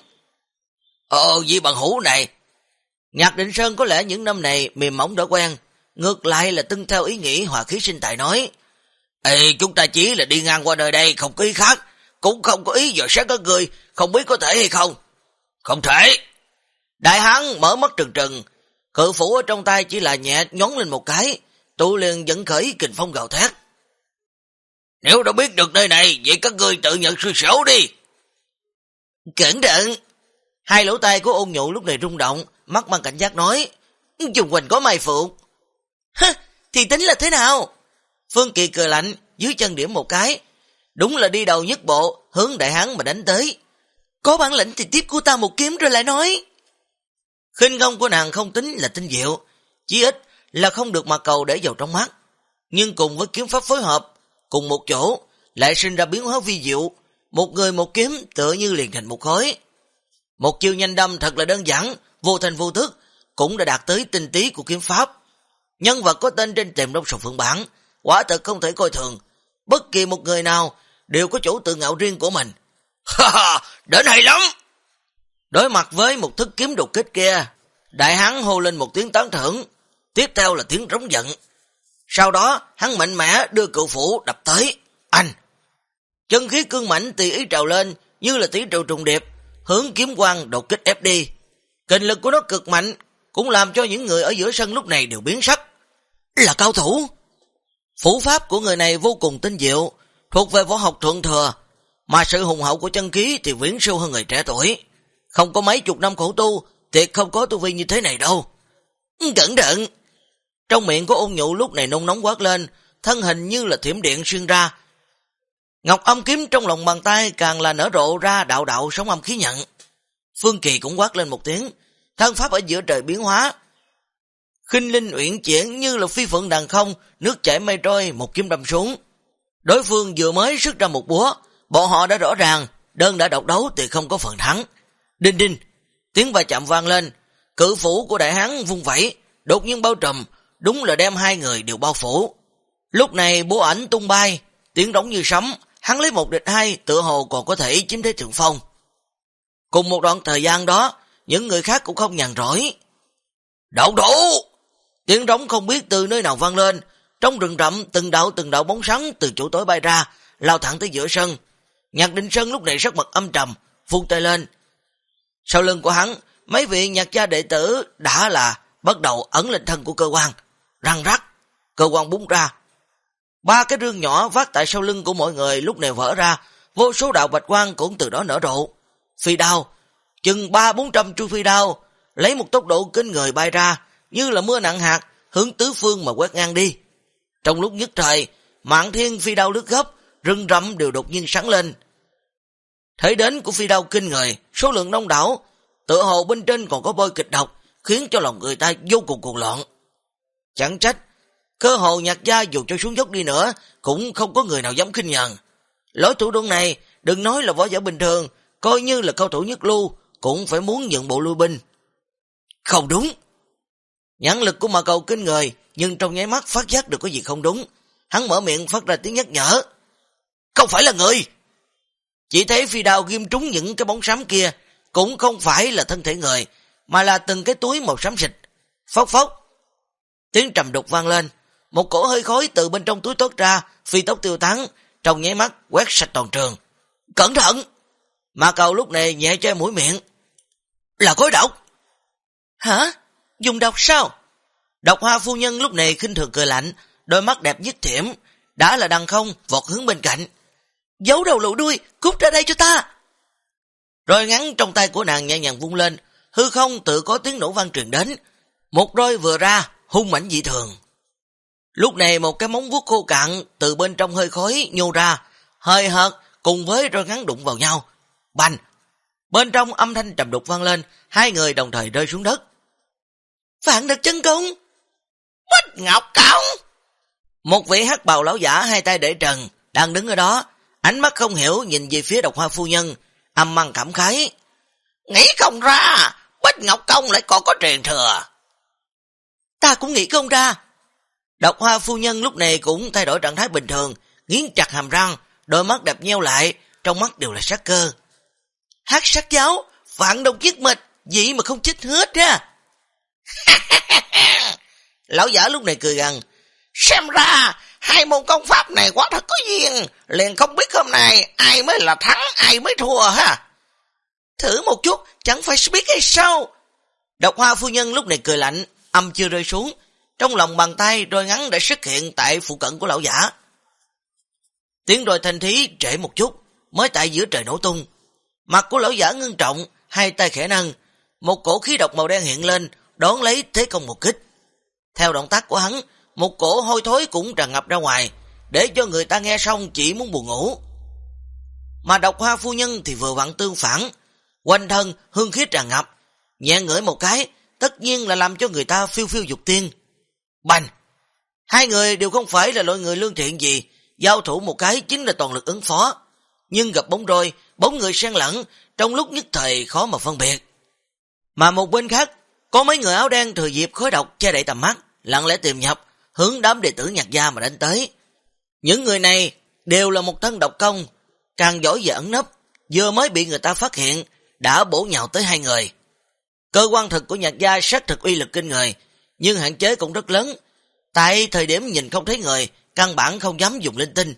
Vị bằng hữu này. Nhạc Định Sơn có lẽ những năm này mềm mỏng đã quen, ngược lại là tuân theo ý nghĩ hòa khí sinh tài nói. Chúng ta chỉ là đi ngang qua nơi đây, không có ý khác, cũng không có ý dò xét các người, không biết có thể hay không. Không thể. Đại hán mở mắt trừng trừng, cự phủ ở trong tay chỉ là nhẹ nhón lên một cái, tụ liền dẫn khởi kình phong gào thét. Nếu đã biết được nơi này, vậy các ngươi tự nhận xui xẻo đi. Cẩn thận. Hai lỗ tai của Ôn Nhu lúc này rung động, mắt mang cảnh giác nói. Chung quanh có mai phục. Thì tính là thế nào? Phương Kỳ cười lạnh, dưới chân điểm một cái. Đúng là đi đầu nhất bộ, hướng đại hán mà đánh tới. Có bản lĩnh thì tiếp của ta một kiếm rồi lại nói. Khinh công của nàng không tính là tinh diệu, chỉ ít là không được Mạc Cầu để vào trong mắt. Nhưng cùng với kiếm pháp phối hợp, cùng một chỗ, lại sinh ra biến hóa vi diệu. Một người một kiếm tựa như liền thành một khối. Một chiêu nhanh đâm thật là đơn giản, vô thành vô thức, cũng đã đạt tới tinh tí của kiếm pháp. Nhân vật có tên trên Tiềm Long Sầu Phượng bản, quả thật không thể coi thường. Bất kỳ một người nào đều có chỗ tự ngạo riêng của mình. Đến hay lắm. Đối mặt với một thức kiếm đột kích kia, đại hán hô lên một tiếng tán thưởng, tiếp theo là tiếng rống giận. Sau đó hắn mạnh mẽ đưa cự phủ đập tới. Anh! Chân khí cương mãnh tùy ý trào lên, như là tỷ trụ trùng điệp, hướng kiếm quang đột kích ép đi. Kình lực của nó cực mạnh, cũng làm cho những người ở giữa sân lúc này đều biến sắc. Là cao thủ! Phủ pháp của người này vô cùng tinh diệu, thuộc về võ học thượng thừa, mà sự hùng hậu của chân khí thì viễn siêu hơn người trẻ tuổi. Không có mấy chục năm khổ tu, tuyệt không có tu vi như thế này đâu. Cẩn thận! Trong miệng của Ôn Nhu lúc này nôn nóng quát lên, thân hình như là thiểm điện xuyên ra. Ngọc âm kiếm trong lòng bàn tay càng là nở rộ ra đạo đạo sóng âm khí nhận. Phương Kỳ cũng quát lên một tiếng, thân pháp ở giữa trời biến hóa. Khinh linh uyển chuyển như là phi phượng đằng không, nước chảy mây trôi, một kiếm đâm xuống. Đối phương vừa mới xuất ra một búa, bọn họ đã rõ ràng, đơn đã độc đấu thì không có phần thắng. Đinh đinh, tiếng va chạm vang lên, cự phủ của đại hán vung vẩy, đột nhiên bao trùm, đúng là đem hai người đều bao phủ. Lúc này búa ảnh tung bay, tiếng rống như sấm, hắn lấy một địch hai, tựa hồ còn có thể chiếm thế thượng phong. Cùng một đoạn thời gian đó, những người khác cũng không nhàn rỗi. Động thủ! Tiếng trống không biết từ nơi nào vang lên, trong rừng rậm từng đạo bóng sáng từ chỗ tối bay ra, lao thẳng tới giữa sân. Nhạc Định Sơn lúc này sắc mặt âm trầm, vung tay lên. Sau lưng của hắn, mấy vị nhạc gia đệ tử đã là bắt đầu ẩn lên thân của cơ quan. Răng rắc, cơ quan búng ra. 3 cái rương nhỏ vác tại sau lưng của mọi người lúc này vỡ ra, vô số đạo bạch quang cũng từ đó nở rộ. Phi đao, chừng 300-400 chu phi đao, lấy một tốc độ kinh người bay ra, như là mưa nặng hạt, hướng tứ phương mà quét ngang đi. Trong lúc nhất thời, Mạn Thiên phi đao lướt gấp, rừng rậm đều đột nhiên sáng lên. Thể đến của phi đao kinh người, số lượng đông đảo, tựa hồ bên trên còn có bôi kịch độc, khiến cho lòng người ta vô cùng cuồng loạn. Chẳng trách, cơ hồ nhạc gia dù cho xuống dốc đi nữa, cũng không có người nào dám khinh nhờn. Lối thủ đoạn này, đừng nói là võ giả bình thường, coi như là cao thủ nhất lưu, cũng phải muốn nhận bộ lui binh. Không đúng. Nhãn lực của Mạc Cầu kinh người, nhưng trong nháy mắt phát giác được có gì không đúng. Hắn mở miệng phát ra tiếng nhắc nhở. Không phải là người. Chỉ thấy phi đao ghim trúng những cái bóng xám kia, cũng không phải là thân thể người, mà là từng cái túi màu xám xịt. Phốc phốc. Tiếng trầm đục vang lên, một cổ hơi khói từ bên trong túi thoát ra, phi tốc tiêu tán, trong nháy mắt quét sạch toàn trường. Cẩn thận! Mạc Cầu lúc này nhẹ che mũi miệng. Là khói độc. Hả? Dùng độc sao? Độc Hoa phu nhân lúc này khinh thường cười lạnh, đôi mắt đẹp nhất thiểm, đã là đằng không vọt hướng bên cạnh. Giấu đầu lộ đuôi, cút ra đây cho ta. Roi ngắn trong tay của nàng nhẹ nhàng vung lên, hư không tự có tiếng nổ vang truyền đến. Một roi vừa ra, hung mãnh dị thường. Lúc này một cái móng vuốt khô cạn từ bên trong hơi khói nhô ra, hơi hợt cùng với roi ngắn đụng vào nhau. Bành! Bên trong âm thanh trầm đục vang lên, hai người đồng thời rơi xuống đất. Vạn Độc Chân Công! Bích Ngọc Công! Một vị hắc bào lão giả hai tay để trần, đang đứng ở đó, ánh mắt không hiểu nhìn về phía Độc Hoa phu nhân, âm măng cảm khái. Nghĩ không ra, Bích Ngọc Công lại còn có truyền thừa. Ta cũng nghĩ không ra. Độc Hoa phu nhân lúc này cũng thay đổi trạng thái bình thường, nghiến chặt hàm răng, đôi mắt đẹp nheo lại, trong mắt đều là sát cơ. Hắc sát giáo, Vạn Độc giết mịch, vậy mà không chết hết ra. Lão giả lúc này cười gằn. Xem ra, hai môn công pháp này quá thật có duyên, liền không biết hôm nay ai mới là thắng, ai mới thua ha. Thử một chút, chẳng phải biết hay sao? Độc Hoa phu nhân lúc này cười lạnh, âm chưa rơi xuống, trong lòng bàn tay roi ngắn đã xuất hiện tại phụ cận của lão giả. Tiếng roi thanh thí trễ một chút, mới tại giữa trời nổ tung. Mặt của lão giả ngưng trọng, hai tay khẽ nâng, một cổ khí độc màu đen hiện lên, đón lấy thế công một kích. Theo động tác của hắn, một cổ hôi thối cũng tràn ngập ra ngoài, để cho người ta nghe xong chỉ muốn buồn ngủ. Mà Độc Hoa phu nhân thì vừa vặn tương phản, quanh thân hương khí tràn ngập, nhẹ ngửi một cái, tất nhiên là làm cho người ta phiêu phiêu dục tiên. Bành! Hai người đều không phải là loại người lương thiện gì, giao thủ một cái chính là toàn lực ứng phó, nhưng gặp bóng roi, bóng người xen lẫn, trong lúc nhất thời khó mà phân biệt. Mà một bên khác, có mấy người áo đen thừa dịp khói độc che đậy tầm mắt, lặng lẽ tìm nhập, hướng đám đệ tử nhạc gia mà đánh tới. Những người này đều là một thân độc công, càng giỏi về ẩn nấp, vừa mới bị người ta phát hiện, đã bổ nhào tới hai người. Cơ quan thực của nhạc gia xác thực uy lực kinh người, nhưng hạn chế cũng rất lớn. Tại thời điểm nhìn không thấy người, căn bản không dám dùng linh tinh.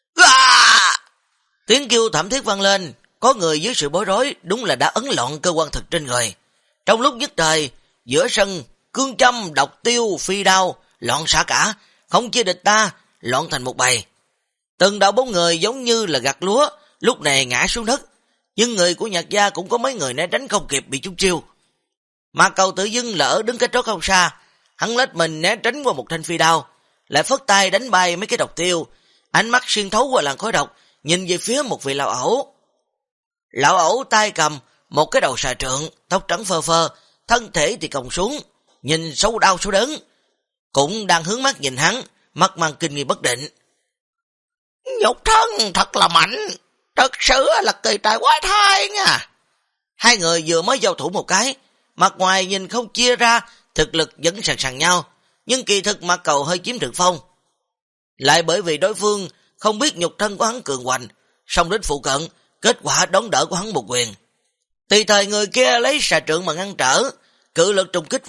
Tiếng kêu thảm thiết vang lên, có người dưới sự bối rối đúng là đã ấn loạn cơ quan thực trên người. Trong lúc nhất thời, giữa sân, cương châm, độc tiêu, phi đao, loạn xả cả, không chia địch ta, loạn thành một bầy. Từng đạo bóng người giống như là gặt lúa, lúc này ngã xuống đất, nhưng người của nhạc gia cũng có mấy người né tránh không kịp bị chúng chiêu. Mà Cầu tự dưng lỡ đứng cách đó không xa, hắn lết mình né tránh qua một thanh phi đao, lại phất tay đánh bay mấy cái độc tiêu, ánh mắt xuyên thấu qua làn khói độc, nhìn về phía một vị lão ẩu. Lão ẩu tay cầm một cái đầu xà trượng, tóc trắng phơ phơ, thân thể thì còng xuống, nhìn xấu đau xấu đớn, cũng đang hướng mắt nhìn hắn, mắt mang kinh nghi bất định. Nhục thân thật là mạnh, thật sự là kỳ tài quái thai nha. Hai người vừa mới giao thủ một cái, mặt ngoài nhìn không chia ra, thực lực vẫn sàn sàn nhau, nhưng kỳ thực Mạc Cầu hơi chiếm thượng phong. Lại bởi vì đối phương không biết nhục thân của hắn cường hoành, xong đến phụ cận, kết quả đón đỡ của hắn một quyền. Tùy thời người kia lấy xà trượng mà ngăn trở, cự lực trùng kích vào,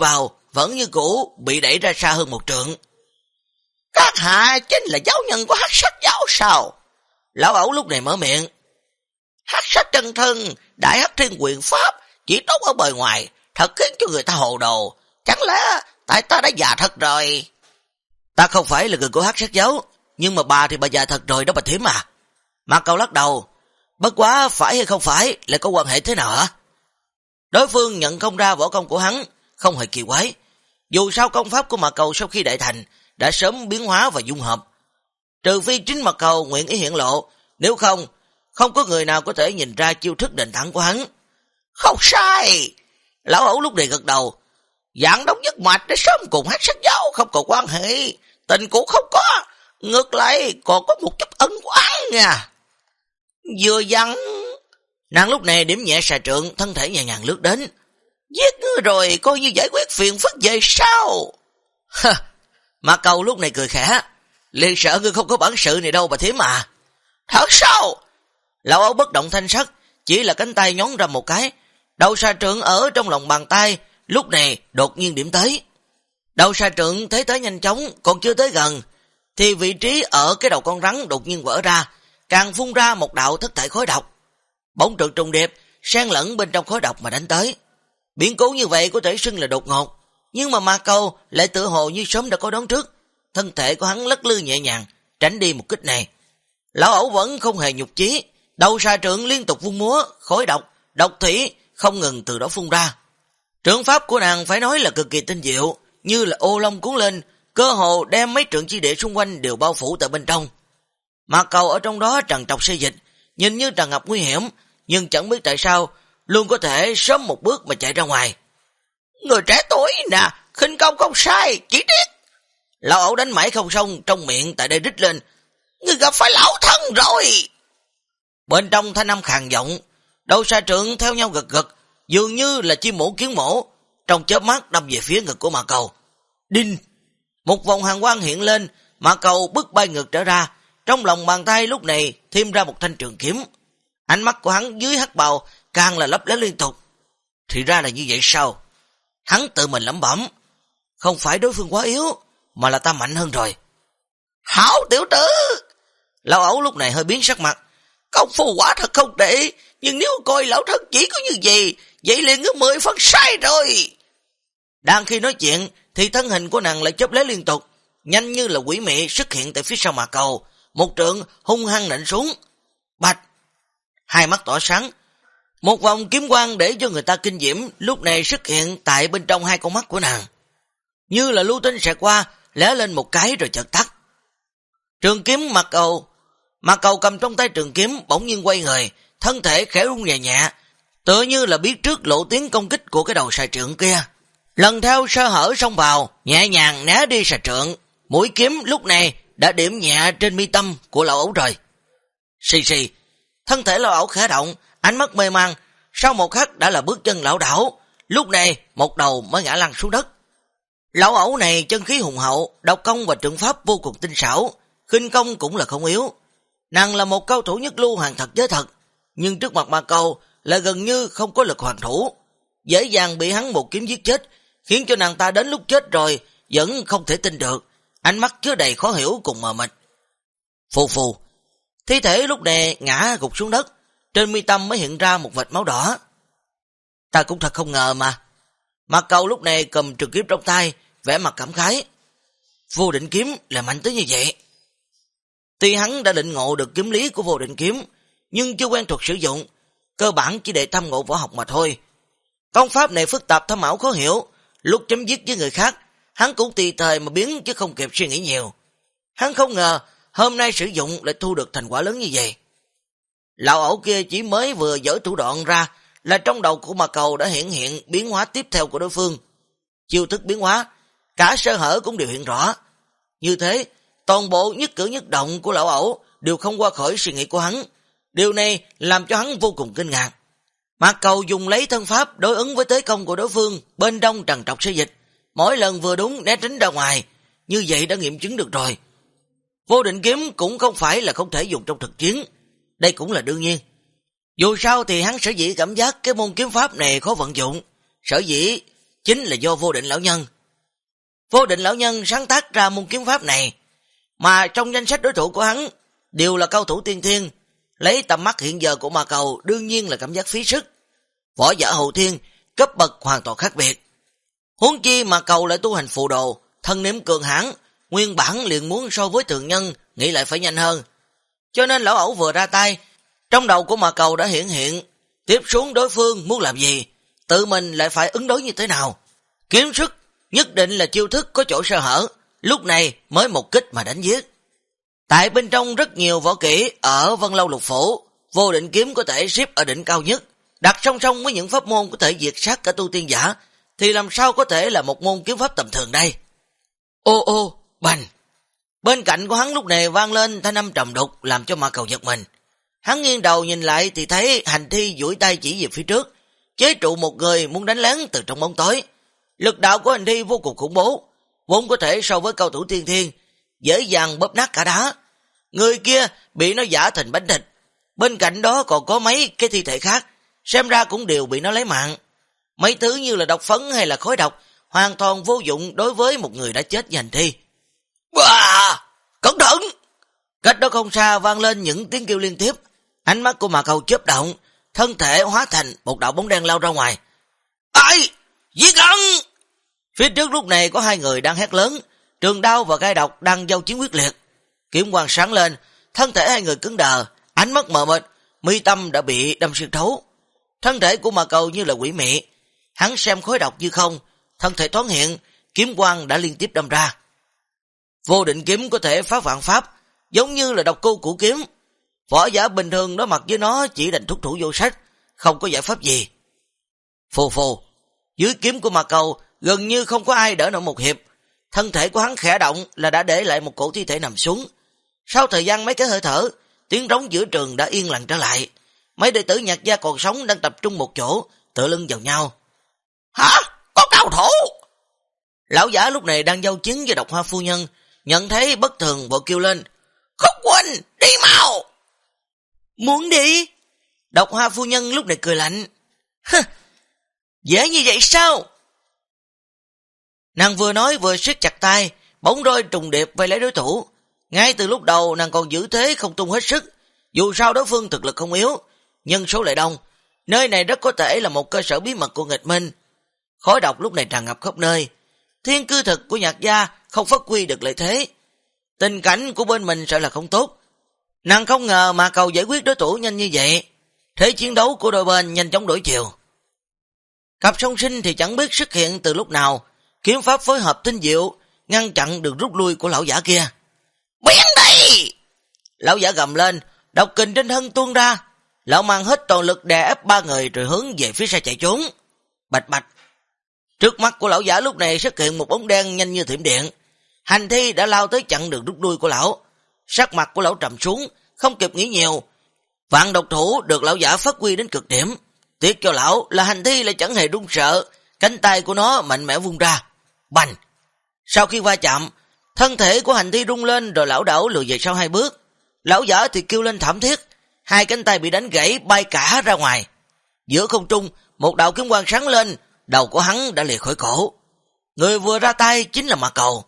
vẫn như cũ bị đẩy ra xa hơn một trượng. Các hạ chính là giáo nhân của Hắc Sát giáo sao? Lão ẩu lúc này mở miệng. Hắc Sát chân thân, đại hắc thiên quyền pháp, chỉ tốt ở bề ngoài, thật khiến cho người ta hồ đồ. Chẳng lẽ tại ta đã già thật rồi? Ta không phải là người của Hắc Sát giáo, nhưng mà bà thì bà già thật rồi đó bà thím à. Mạc Cầu lắc đầu. Bất quá phải hay không phải lại có quan hệ thế nào hả? Đối phương nhận không ra võ công của hắn, không hề kỳ quái. Dù sao công pháp của Mạc Cầu sau khi đại thành đã sớm biến hóa và dung hợp. Trừ phi chính Mạc Cầu nguyện ý hiện lộ, nếu không, không có người nào có thể nhìn ra chiêu thức đền thẳng của hắn. Không sai! Lão ẩu lúc này gật đầu. Dạng đống nhất mạch đã sớm cùng Hắc Sát giáo không có quan hệ, tình cũng không có, ngược lại còn có một chút ân oán nha. Vừa dặn, nàng lúc này điểm nhẹ xà trượng, thân thể nhẹ nhàng lướt đến. Giết ngươi rồi coi như giải quyết phiền phức về sao? Mạc Cầu lúc này cười khẽ. Liền sợ ngươi không có bản sự này đâu bà thím à. Thật sao? Lão ấu bất động thanh sắc, chỉ là cánh tay nhón ra một cái. Đầu xà trượng ở trong lòng bàn tay lúc này đột nhiên điểm tới. Đầu xà trượng thế tới nhanh chóng, còn chưa tới gần thì vị trí ở cái đầu con rắn đột nhiên vỡ ra, càng phun ra một đạo thất thể khói độc. Bóng trượng trùng điệp xen lẫn bên trong khói độc mà đánh tới. Biến cố như vậy có thể xưng là đột ngột, nhưng mà Mạc Cầu lại tự hồ như sớm đã có đoán trước. Thân thể của hắn lắc lư nhẹ nhàng tránh đi một kích này. Lão ẩu vẫn không hề nhục chí, đầu xà trượng liên tục vung múa, khói độc, độc thủy không ngừng từ đó phun ra. Trượng pháp của nàng phải nói là cực kỳ tinh diệu, như là ô long cuốn lên, cơ hồ đem mấy trượng chi địa xung quanh đều bao phủ tại bên trong. Mạc Cầu ở trong đó trằn trọc xê dịch, nhìn như tràn ngập nguy hiểm, nhưng chẳng biết tại sao luôn có thể sớm một bước mà chạy ra ngoài. Người trẻ tuổi nè, khinh công không sai, chỉ tiếc. Lão ẩu đánh mãi không xong, trong miệng tại đây rít lên. Người gặp phải lão thân rồi. Bên trong thanh âm khàn giọng, đầu xà trượng theo nhau gật gật, dường như là chim mổ kiến mổ, trong chớp mắt đâm về phía ngực của Mạc Cầu. Đinh! Một vòng hàn quang hiện lên, Mạc Cầu bứt bay ngực trở ra, trong lòng bàn tay lúc này thêm ra một thanh trường kiếm. Ánh mắt của hắn dưới hắc bào càng là lấp lóe liên tục. Thì ra là như vậy sao? Hắn tự mình lẩm bẩm. Không phải đối phương quá yếu, mà là ta mạnh hơn rồi. Hảo tiểu tử! Lão ẩu lúc này hơi biến sắc mặt. Công phu quả thật không tệ, nhưng nếu coi lão thân chỉ có như gì, vậy liền có 10 phần sai rồi. Đang khi nói chuyện, thì thân hình của nàng lại chớp lóe liên tục, nhanh như là quỷ mị xuất hiện tại phía sau Mạc Cầu, một trượng hung hăng nện xuống. Bạch! Hai mắt tỏa sáng. Một vòng kiếm quang để cho người ta kinh diễm lúc này xuất hiện tại bên trong hai con mắt của nàng. Như là lưu tinh xẹt qua, lóe lên một cái rồi chợt tắt. Trường kiếm Mạc Cầu cầm trong tay trường kiếm bỗng nhiên quay người, thân thể khẽ rung nhẹ nhẹ, tựa như là biết trước lộ tiếng công kích của cái đầu xà trượng kia. Lần theo sơ hở xông vào, nhẹ nhàng né đi xà trượng, mũi kiếm lúc này đã điểm nhẹ trên mi tâm của lão ẩu rồi. Xì xì, thân thể lão ẩu khẽ động, ánh mắt mê man, sau một khắc đã là bước chân lão đảo, lúc này một đầu mới ngã lăn xuống đất. Lão ẩu này chân khí hùng hậu, độc công và trận pháp vô cùng tinh xảo, khinh công cũng là không yếu. Nàng là một cao thủ nhất lưu hàng thật giới thật, nhưng trước mặt Mạc Cầu là gần như không có lực hoàn thủ, dễ dàng bị hắn một kiếm giết chết, khiến cho nàng ta đến lúc chết rồi vẫn không thể tin được, ánh mắt chứa đầy khó hiểu cùng mờ mịt. Phù phù, thi thể lúc này ngã gục xuống đất, trên mi tâm mới hiện ra một vệt máu đỏ. Ta cũng thật không ngờ mà. Mạc Cầu lúc này cầm trường kiếm trong tay, vẻ mặt cảm khái. Vô định kiếm là mạnh tới như vậy. Tuy hắn đã định ngộ được kiếm lý của vô định kiếm, nhưng chưa quen thuộc sử dụng, cơ bản chỉ để thăm ngộ võ học mà thôi. Công pháp này phức tạp thâm ảo khó hiểu, lúc chấm dứt với người khác, hắn cũng tùy thời mà biến chứ không kịp suy nghĩ nhiều. Hắn không ngờ hôm nay sử dụng lại thu được thành quả lớn như vậy. Lão ẩu kia chỉ mới vừa dở thủ đoạn ra là trong đầu của Mạc Cầu đã hiện biến hóa tiếp theo của đối phương. Chiêu thức biến hóa, cả sơ hở cũng đều hiện rõ. Như thế, toàn bộ nhất cử nhất động của lão ẩu đều không qua khỏi suy nghĩ của hắn. Điều này làm cho hắn vô cùng kinh ngạc. Mạc Cầu dùng lấy thân pháp đối ứng với thế công của đối phương, bên trong trằn trọc xê dịch, mỗi lần vừa đúng né tránh ra ngoài, như vậy đã nghiệm chứng được rồi. Vô định kiếm cũng không phải là không thể dùng trong thực chiến, đây cũng là đương nhiên. Dù sao thì hắn sở dĩ cảm giác cái môn kiếm pháp này khó vận dụng, sở dĩ chính là do vô định lão nhân, Vô Định lão nhân sáng tác ra môn kiếm pháp này, mà trong danh sách đối thủ của hắn đều là cao thủ tiên thiên, lấy tầm mắt hiện giờ của Ma Cầu đương nhiên là cảm giác phí sức. Võ giả hậu thiên cấp bậc hoàn toàn khác biệt. Huống chi Ma Cầu lại tu hành phù đồ, thân niệm cường hãn, nguyên bản liền muốn so với thường nhân, nghĩ lại phải nhanh hơn. Cho nên lão ẩu vừa ra tay, trong đầu của Ma Cầu đã hiện tiếp xuống đối phương muốn làm gì, tự mình lại phải ứng đối như thế nào. Kiếm sức nhất định là chiêu thức có chỗ sơ hở, lúc này mới một kích mà đánh giết. Tại bên trong rất nhiều võ kỹ ở Vân Lâu Lục Phủ, Vô Định kiếm có thể xếp ở đỉnh cao nhất, đặt song song với những pháp môn có thể diệt sát cả tu tiên giả, thì làm sao có thể là một môn kiếm pháp tầm thường đây. Ô, bành! Bên cạnh của hắn lúc này vang lên thanh âm trầm đục làm cho Ma Cầu giật mình. Hắn nghiêng đầu nhìn lại thì thấy Hành Thi duỗi tay chỉ về phía trước, chế trụ một người muốn đánh lén từ trong bóng tối. Lực đạo của Hành Thi vô cùng khủng bố, vốn có thể so với cao thủ tiên thiên, dễ dàng bóp nát cả đá. Người kia bị nó giã thành bánh thịt, bên cạnh đó còn có mấy cái thi thể khác, xem ra cũng đều bị nó lấy mạng. Mấy thứ như là độc phấn hay là khói độc hoàn toàn vô dụng đối với một người đã chết như Hành Thi. Wow! Cẩn thận! Cách đó không xa vang lên những tiếng kêu liên tiếp, ánh mắt của Ma Cầu chớp động, thân thể hóa thành một đạo bóng đen lao ra ngoài. Ai? Giết hắn! Phía trước lúc này có hai người đang hét lớn, trường đao và gai độc đang giao chiến quyết liệt. Kiếm quang sáng lên, thân thể hai người cứng đờ, ánh mắt mờ mịt, mi tâm đã bị đâm xuyên thấu. Thân thể của Ma Cầu như là quỷ mị, hắn xem khối độc như không, thân thể thoáng hiện, kiếm quang đã liên tiếp đâm ra. Vô Định kiếm có thể phá vạn pháp, giống như là độc cô củ kiếm. Võ giả bình thường đối mặt với nó chỉ đành thúc thủ vô sách, không có giải pháp gì. Phù, dưới kiếm của Ma Cầu gần như không có ai đỡ nổi một hiệp. Thân thể của hắn khẽ động là đã để lại một cổ thi thể nằm xuống. Sau thời gian mấy cái hơi thở, tiếng rống giữa trường đã yên lặng trở lại. Mấy đệ tử Nhạc gia còn sống đang tập trung một chỗ, tựa lưng vào nhau. Hả? Có cao thủ? Lão giả lúc này đang giao chiến với Độc Hoa phu nhân, nhận thấy bất thường vội kêu lên. Khúc huynh, đi mau! Muốn đi? Độc Hoa phu nhân lúc này cười lạnh. Dễ như vậy sao? Nàng vừa nói vừa siết chặt tay, bóng roi trùng điệp vây lấy đối thủ. Ngay từ lúc đầu nàng còn giữ thế không tung hết sức, dù sao đối phương thực lực không yếu, nhân số lại đông, nơi này rất có thể là một cơ sở bí mật của nghịch minh. Khói độc lúc này tràn ngập khắp nơi, thiên cư thực của Nhạc gia không phát huy được lợi thế. Tình cảnh của bên mình sợ là không tốt. Nàng không ngờ mà cầu giải quyết đối thủ nhanh như vậy. Thế chiến đấu của đôi bên nhanh chóng đổi chiều. Cặp song sinh thì chẳng biết xuất hiện từ lúc nào, kiếm pháp phối hợp tinh diệu, ngăn chặn được rút lui của lão giả kia. Biến đi! Lão giả gầm lên, độc kình trên thân tuôn ra. Lão mang hết toàn lực đè ép ba người rồi hướng về phía xa chạy trốn. Bạch bạch. Trước mắt của lão giả lúc này xuất hiện một bóng đen nhanh như thiểm điện. Hành Thi đã lao tới chặn được rút lui của lão. Sắc mặt của lão trầm xuống, không kịp nghĩ nhiều. Vạn độc thủ được lão giả phát huy đến cực điểm. Tiếc cho lão là Hành Thi lại chẳng hề run sợ, cánh tay của nó mạnh mẽ vung ra. Bành! Sau khi va chạm, thân thể của Hành Thi rung lên rồi lão đảo lùi về sau hai bước. Lão giả thì kêu lên thảm thiết, hai cánh tay bị đánh gãy bay cả ra ngoài. Giữa không trung, một đạo kiếm quang sáng lên, đầu của hắn đã liệt khỏi cổ. Người vừa ra tay chính là Ma Cầu.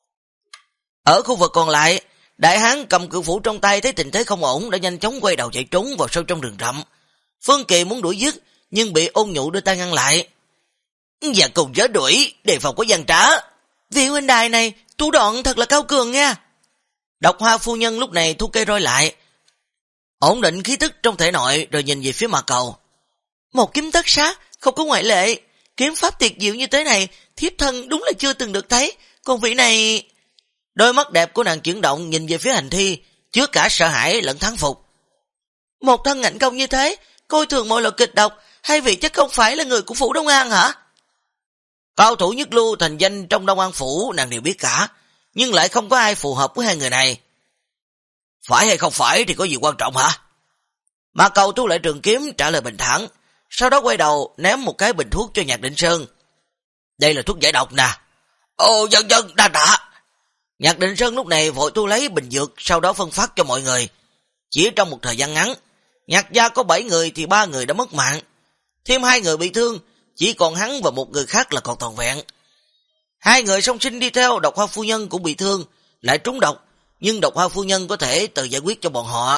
Ở khu vực còn lại, đại hán cầm cự phủ trong tay thấy tình thế không ổn đã nhanh chóng quay đầu chạy trốn vào sâu trong rừng rậm. Phương Kỳ muốn đuổi giết nhưng bị Ôn Nhụ đưa tay ngăn lại. Và cùng chớ đuổi, đề phòng có gian trá. Vị huynh đài này thủ đoạn thật là cao cường nha. Độc Hoa phu nhân lúc này thu cây roi lại, ổn định khí tức trong thể nội rồi nhìn về phía Ma Cầu. Một kiếm tất sát, không có ngoại lệ. Kiếm pháp tuyệt diệu như thế này, thiếp thân đúng là chưa từng được thấy. Còn vị này... Đôi mắt đẹp của nàng chuyển động nhìn về phía Hành Thi, chứa cả sợ hãi lẫn thán phục. Một thân ngạnh công như thế, coi thường mọi loại kịch độc, hai vị chắc không phải là người của phủ Đông An hả? Cao thủ nhất lưu thành danh trong Đông An phủ nàng đều biết cả, nhưng lại không có ai phù hợp với hai người này. Phải hay không phải thì có gì quan trọng hả? Ma Cầu thu lại trường kiếm trả lời bình thản, sau đó quay đầu ném một cái bình thuốc cho Nhạc Định Sơn. Đây là thuốc giải độc nè. Ồ dân đa tạ. Nhạc Định Sơn lúc này vội thu lấy bình dược, sau đó phân phát cho mọi người. Chỉ trong một thời gian ngắn, Nhạc gia có 7 người thì 3 người đã mất mạng, thêm 2 người bị thương, chỉ còn hắn và một người khác là còn toàn vẹn. Hai người song sinh đi theo Độc Hoa phu nhân cũng bị thương, lại trúng độc, nhưng Độc Hoa phu nhân có thể tự giải quyết cho bọn họ.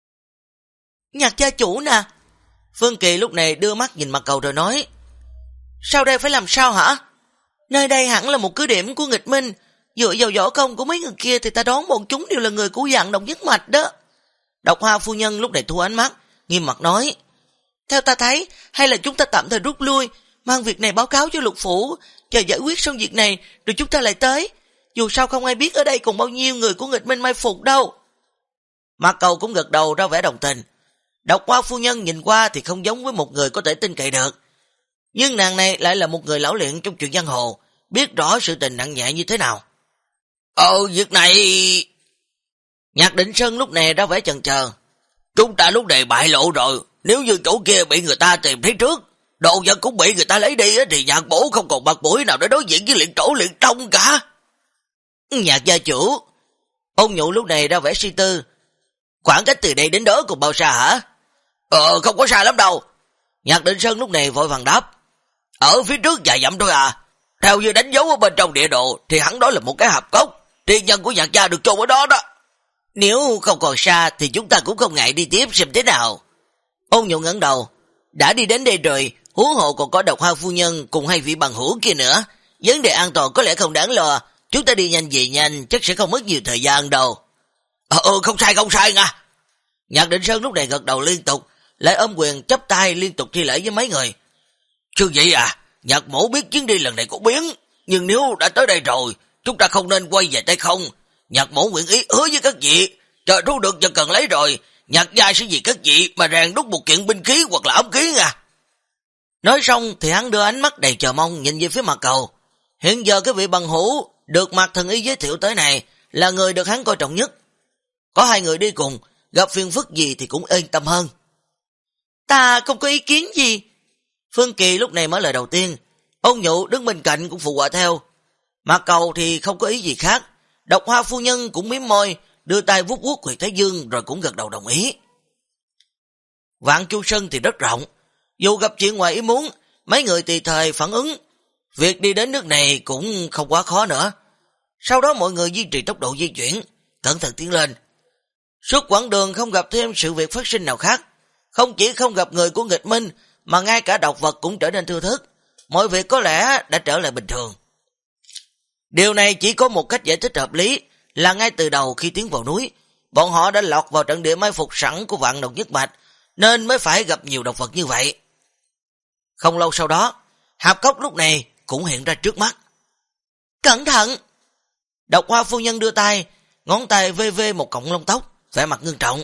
Nhạc gia chủ nè. Phương Kỳ lúc này đưa mắt nhìn Mặt Cầu rồi nói, sau đây phải làm sao hả? Nơi đây hẳn là một cứ điểm của nghịch minh, dựa vào võ công của mấy người kia thì ta đoán bọn chúng đều là người của dạng Độc Nhất Mạch đó. Độc Hoa phu nhân lúc này thu ánh mắt, nghiêm mặt nói, theo ta thấy, hay là chúng ta tạm thời rút lui, mang việc này báo cáo cho Lục phủ, chờ giải quyết xong việc này rồi chúng ta lại tới. Dù sao không ai biết ở đây còn bao nhiêu người của nghịch minh mai phục đâu. Mặt Cầu cũng gật đầu ra vẻ đồng tình. Độc Hoa phu nhân nhìn qua thì không giống với một người có thể tin cậy được, nhưng nàng này lại là một người lão luyện trong chuyện giang hồ, biết rõ sự tình nặng nhẹ như thế nào. Việc này... Nhạc Định Sơn lúc này ra vẻ chần chờ. Chúng ta lúc này bại lộ rồi, nếu như chỗ kia bị người ta tìm thấy trước, đồ vật cũng bị người ta lấy đi thì Nhạc bổ không còn mặt mũi nào để đối diện với Liệt Trổ Liệt Tông cả. Nhạc gia chủ. Ông Nhụ lúc này ra vẻ suy tư. Khoảng cách từ đây đến đó còn bao xa hả? Không có xa lắm đâu. Nhạc Định Sơn lúc này vội vàng đáp. Ở phía trước vài dặm thôi à. Theo như đánh dấu ở bên trong địa đồ thì hẳn đó là một cái hạp cốc, tiên nhân của Nhạc gia được chôn ở đó đó. Nếu không còn xa thì chúng ta cũng không ngại đi tiếp xem thế nào. Ông Nhụ ngẩng đầu. Đã đi đến đây rồi, huống hộ còn có Độc Hoa phu nhân cùng hai vị bằng hữu kia nữa. Vấn đề an toàn có lẽ không đáng lo. Chúng ta đi nhanh về nhanh, chắc sẽ không mất nhiều thời gian đâu. Không sai nha. Nhạc Định Sơn lúc này gật đầu liên tục, lại ôm quyền chắp tay liên tục thi lễ với mấy người. Chứ vậy à, Nhạc mổ biết chuyến đi lần này có biến, nhưng nếu đã tới đây rồi, chúng ta không nên quay về tay không. Nhạc mổ nguyện ý hứa với các vị, chờ thu được vật cần lấy rồi, Nhạc gia sẽ vì các vị mà rèn đúc một kiện binh khí hoặc là ám khí nha. Nói xong thì hắn đưa ánh mắt đầy chờ mong nhìn về phía Mặt Cầu. Hiện giờ cái vị bằng hữu được Mạc Thần Y giới thiệu tới này là người được hắn coi trọng nhất. Có hai người đi cùng, gặp phiền phức gì thì cũng yên tâm hơn. Ta không có ý kiến gì. Phương Kỳ lúc này mở lời đầu tiên. Ông Nhụ đứng bên cạnh cũng phụ họa theo. Mạc Cầu thì không có ý gì khác. Độc Hoa phu nhân cũng mím môi, đưa tay vuốt vuốt huyệt thái dương rồi cũng gật đầu đồng ý. Vạn Chu Sơn thì rất rộng, dù gặp chuyện ngoài ý muốn, mấy người tùy thời phản ứng, việc đi đến nước này cũng không quá khó nữa. Sau đó mọi người duy trì tốc độ di chuyển, cẩn thận tiến lên. Suốt quãng đường không gặp thêm sự việc phát sinh nào khác, không chỉ không gặp người của nghịch minh, mà ngay cả độc vật cũng trở nên thưa thớt, mọi việc có lẽ đã trở lại bình thường. Điều này chỉ có một cách giải thích hợp lý, là ngay từ đầu khi tiến vào núi, bọn họ đã lọt vào trận địa mai phục sẵn của Vạn Độc Nhất Mạch, nên mới phải gặp nhiều độc vật như vậy. Không lâu sau đó, hạp cốc lúc này cũng hiện ra trước mắt. Cẩn thận! Độc Hoa phu nhân đưa tay, ngón tay vê vê một cọng lông tóc, vẻ mặt ngưng trọng.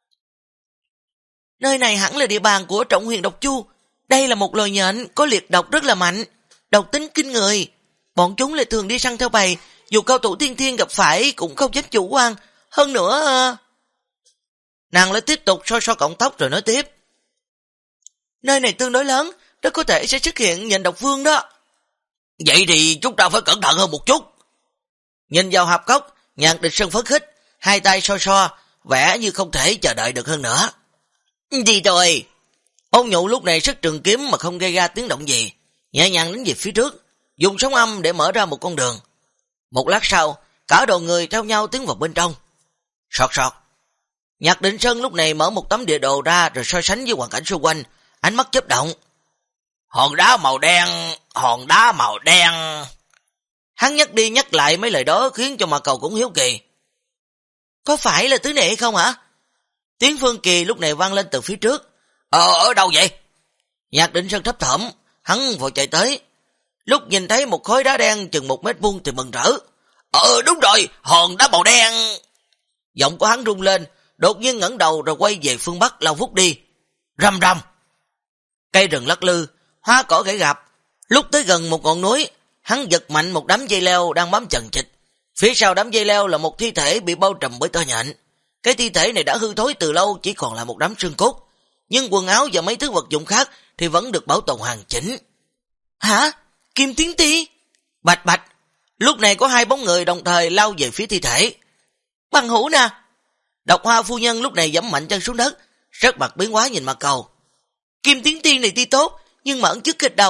Nơi này hẳn là địa bàn của Trọng Huyền Độc Chu. Đây là một loài nhện có liệt độc rất là mạnh, độc tính kinh người. Bọn chúng lại thường đi săn theo bầy, dù cao thủ tiên thiên gặp phải cũng không dám chủ quan. Hơn nữa... Nàng lại tiếp tục so cọng tóc rồi nói tiếp. Nơi này tương đối lớn, rất có thể sẽ xuất hiện nhện độc vương đó. Vậy thì chúng ta phải cẩn thận hơn một chút. Nhìn vào hạp cốc, Nhạc Định Sơn phấn khích, hai tay so, vẻ như không thể chờ đợi được hơn nữa. Gì rồi? Ông Nhụ lúc này sức trường kiếm mà không gây ra tiếng động gì, nhẹ nhàng đến về phía trước, dùng sóng âm để mở ra một con đường. Một lát sau, cả đoàn người theo nhau tiến vào bên trong. Sọt. Nhạc Định Sơn lúc này mở một tấm địa đồ ra rồi so sánh với hoàn cảnh xung quanh, ánh mắt chớp động. Hòn đá màu đen. Hắn nhắc đi nhắc lại mấy lời đó khiến cho Mạc Cầu cũng hiếu kỳ. Có phải là thứ này hay không hả? Tiếng Phương Kỳ lúc này vang lên từ phía trước. Ở đâu vậy? Nhạc Định Sơn thấp thỏm, hắn vội chạy tới. Lúc nhìn thấy một khối đá đen chừng 1 mét vuông thì mừng rỡ. Đúng rồi, hòn đá màu đen. Giọng của hắn rung lên, đột nhiên ngẩng đầu rồi quay về phương Bắc lao vút đi. Rầm. Cây rừng lắc lư, hoa cỏ gãy gập. Lúc tới gần một ngọn núi, hắn giật mạnh một đám dây leo đang bám chằng chịt. Phía sau đám dây leo là một thi thể bị bao trùm bởi tơ nhện. Cái thi thể này đã hư thối từ lâu, chỉ còn là một đám xương cốt. Nhưng quần áo và mấy thứ vật dụng khác thì vẫn được bảo tồn hoàn chỉnh. Hả? Kim Tiến Ti? Bạch. Lúc này có hai bóng người đồng thời lao về phía thi thể. Bằng hữu nè. Độc Hoa phu nhân lúc này giẫm mạnh chân xuống đất, sắc mặt biến hóa nhìn Mạc Cầu. Kim Tiến Ti này tuy tốt, nhưng mà ẩn chức kịch độc,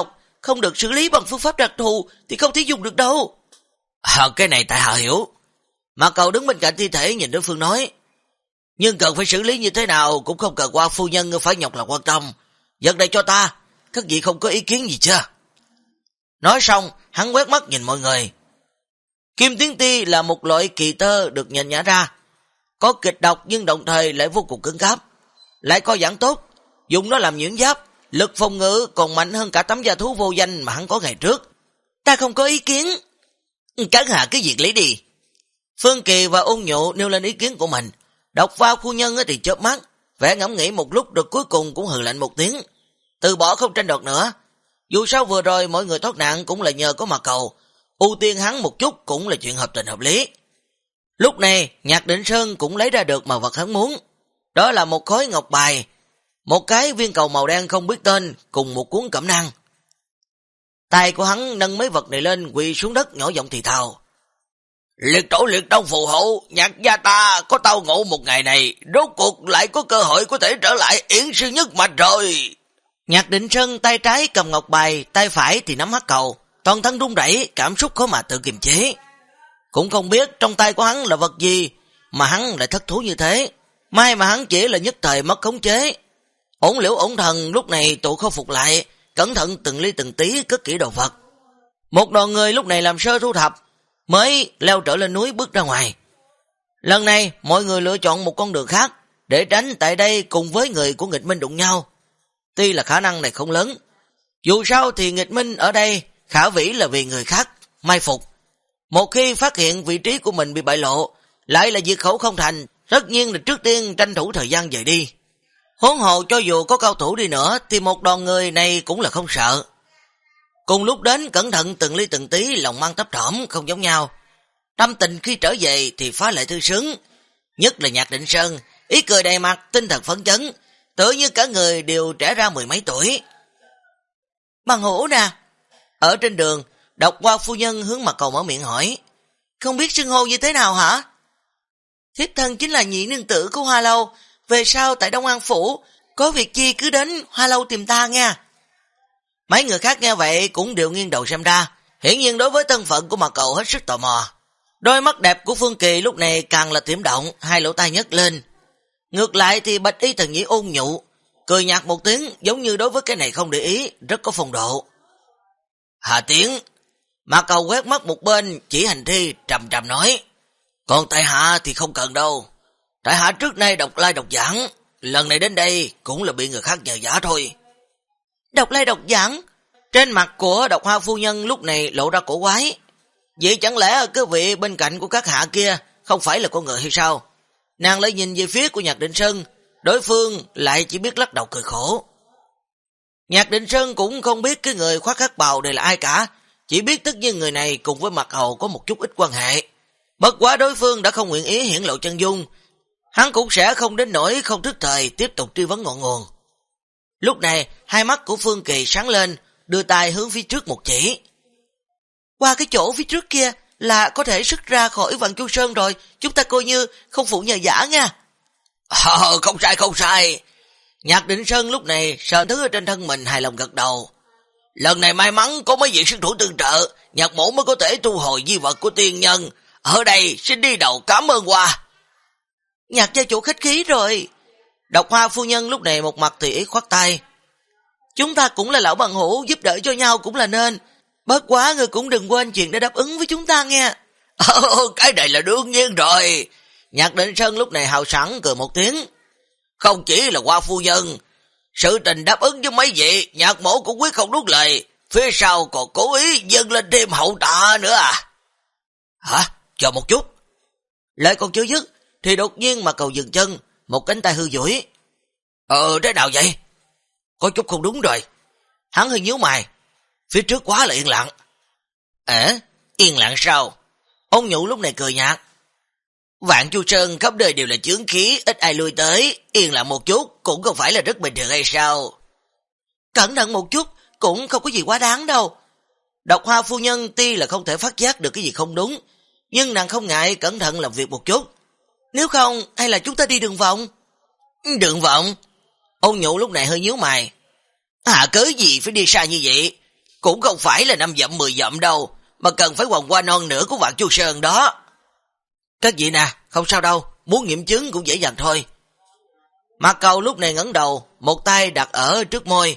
không được xử lý bằng phương pháp đặc thù thì không thể dùng được đâu. Cái này tại hạ hiểu. Mà Cầu đứng bên cạnh thi thể nhìn đối phương nói, nhưng cần phải xử lý như thế nào cũng không cần qua phu nhân phải nhọc là quan tâm. Vật này cho ta, các vị không có ý kiến gì chưa? Nói xong, hắn quét mắt nhìn mọi người. Kim tuyến ti là một loại kỳ tơ được nhận nhã ra, có kịch độc nhưng đồng thời lại vô cùng cứng cáp, lại có giãn tốt, dùng nó làm nhuyễn giáp, lực phòng ngự còn mạnh hơn cả tấm da thú vô danh mà hắn có ngày trước. Ta không có ý kiến. Cắn hạ cái việc lấy đi. Phương Kỳ và Ôn Nhụ nêu lên ý kiến của mình. Độc Vào phu nhân thì chớp mắt, vẻ ngẫm nghĩ một lúc rồi cuối cùng cũng hừ lạnh một tiếng, từ bỏ không tranh đoạt nữa. Dù sao vừa rồi mọi người thoát nạn cũng là nhờ có Mạc Cầu, ưu tiên hắn một chút cũng là chuyện hợp tình hợp lý. Lúc này Nhạc Định Sơn cũng lấy ra được mà vật hắn muốn, đó là một khối ngọc bài, một cái viên cầu màu đen không biết tên cùng một cuốn cẩm năng. Tay của hắn nâng mấy vật này lên, quỳ xuống đất nhỏ giọng thì thào, liệt tổ liệt tông phù hộ, Nhạc gia ta có tao ngộ một ngày này, rốt cuộc lại có cơ hội có thể trở lại Yển Sư Nhất Mạch rồi. Nhạc Định Sơn tay trái cầm ngọc bài, tay phải thì nắm hắc cầu, toàn thân run rẩy, cảm xúc khó mà tự kiềm chế. Cũng không biết trong tay của hắn là vật gì mà hắn lại thất thú như thế. May mà hắn chỉ là nhất thời mất khống chế. Ổn liễu ổn thần lúc này tụ khôi phục lại, cẩn thận từng ly từng tí cất kỹ đồ vật. Một đoàn người lúc này làm sơ thu thập, mới leo trở lên núi bước ra ngoài. Lần này mọi người lựa chọn một con đường khác, để tránh tại đây cùng với người của nghịch minh đụng nhau. Tuy là khả năng này không lớn, dù sao thì nghịch minh ở đây khả vĩ là vì người khác mai phục. Một khi phát hiện vị trí của mình bị bại lộ, lại là diệt khẩu không thành, tất nhiên là trước tiên tranh thủ thời gian rời đi. Huống hồ cho dù có cao thủ đi nữa thì một đoàn người này cũng là không sợ. Cùng lúc đến cẩn thận từng ly từng tí, lòng mang thấp thỏm không giống nhau. Tâm tình khi trở về thì phá lệ thư sướng, nhất là Nhạc Định Sơn, ý cười đầy mặt, tinh thần phấn chấn, tự như cả người đều trẻ ra mười mấy tuổi. Bằng hữu nè. Ở trên đường, Độc Qua phu nhân hướng Mạc Cầu mở miệng hỏi, không biết xưng hô như thế nào hả? Thiếp thân chính là nhị nương tử của Hoa Lâu, về sau tại Đông An Phủ, có việc chi cứ đến Hoa Lâu tìm ta nha. Mấy người khác nghe vậy cũng đều nghiêng đầu xem ra, hiển nhiên đối với thân phận của Mạc Cầu hết sức tò mò. Đôi mắt đẹp của Phương Kỳ lúc này càng là tiềm động, hai lỗ tai nhấc lên. Ngược lại thì Bạch Y Thần Nhĩ Ôn Nhụ cười nhạt một tiếng, giống như đối với cái này không để ý, rất có phong độ. Hà Tiến. Mạc Cầu quét mắt một bên, chỉ hành thi trầm trầm nói, còn tại hạ thì không cần đâu. Tại hạ trước nay độc lai độc giảng, lần này đến đây cũng là bị người khác nhờ vả thôi. Độc lai độc giảng? Trên mặt của Độc Hoa phu nhân lúc này lộ ra cổ quái. Vậy chẳng lẽ cái vị bên cạnh của các hạ kia không phải là con người hay sao? Nàng lại nhìn về phía của Nhạc Định Sơn, đối phương lại chỉ biết lắc đầu cười khổ. Nhạc Định Sơn cũng không biết cái người khoác hắc bào này là ai cả, chỉ biết tất nhiên người này cùng với Mạc Hầu có một chút ít quan hệ. Bất quá đối phương đã không nguyện ý hiển lộ chân dung, hắn cũng sẽ không đến nỗi không thức thời tiếp tục truy vấn ngọn nguồn. Lúc này, hai mắt của Phương Kỳ sáng lên, đưa tay hướng phía trước một chỉ. Qua cái chỗ phía trước kia là có thể xuất ra khỏi Vạn Chu Sơn rồi, chúng ta coi như không phụ nhờ giả nha. Không sai không sai. Nhạc Định Sơn lúc này sờ thứ ở trên thân mình hài lòng gật đầu. Lần này may mắn có mấy vị sư thủ tương trợ, Nhạc mẫu mới có thể thu hồi di vật của tiên nhân. Ở đây xin đi đầu cảm ơn qua. Nhạc gia chủ khách khí rồi. Độc Hoa phu nhân lúc này một mặt thì ý khoát tay. Chúng ta cũng là lão bằng hữu, giúp đỡ cho nhau cũng là nên. Bất quá người cũng đừng quên chuyện đã đáp ứng với chúng ta nghe. Cái này là đương nhiên rồi. Nhạc Định Sơn lúc này hào sẵn cười một tiếng. Không chỉ là Hoa phu nhân, sự tình đáp ứng với mấy vị, Nhạc mẫu cũng quyết không nuốt lời, phía sau còn cố ý dâng lên thêm hậu tạ nữa à. Hả? Chờ một chút. Lời còn chưa dứt thì đột nhiên mà Cầu dừng chân, một cánh tay hư duỗi. Thế nào vậy? Có chút không đúng rồi. Hắn hơi nhíu mày. Phía trước quá là yên lặng. Yên lặng sao? Ông Nhụ lúc này cười nhạt. Vạn Chu Sơn khắp nơi đều là chướng khí, ít ai lui tới, yên lặng một chút cũng không phải là rất bình thường hay sao? Cẩn thận một chút cũng không có gì quá đáng đâu. Độc Hoa phu nhân tuy là không thể phát giác được cái gì không đúng, nhưng nàng không ngại cẩn thận làm việc một chút. Nếu không, hay là chúng ta đi đường vòng? Đường vòng? Ông Nhụ lúc này hơi nhíu mày. Cớ gì phải đi xa như vậy? cũng không phải là 5 dặm 10 dặm đâu, mà cần phải vòng qua non nửa của Vạn Chu Sơn đó. Các vị nè, không sao đâu, muốn nghiệm chứng cũng dễ dàng thôi. Mạc Cầu lúc này ngẩng đầu, một tay đặt ở trước môi.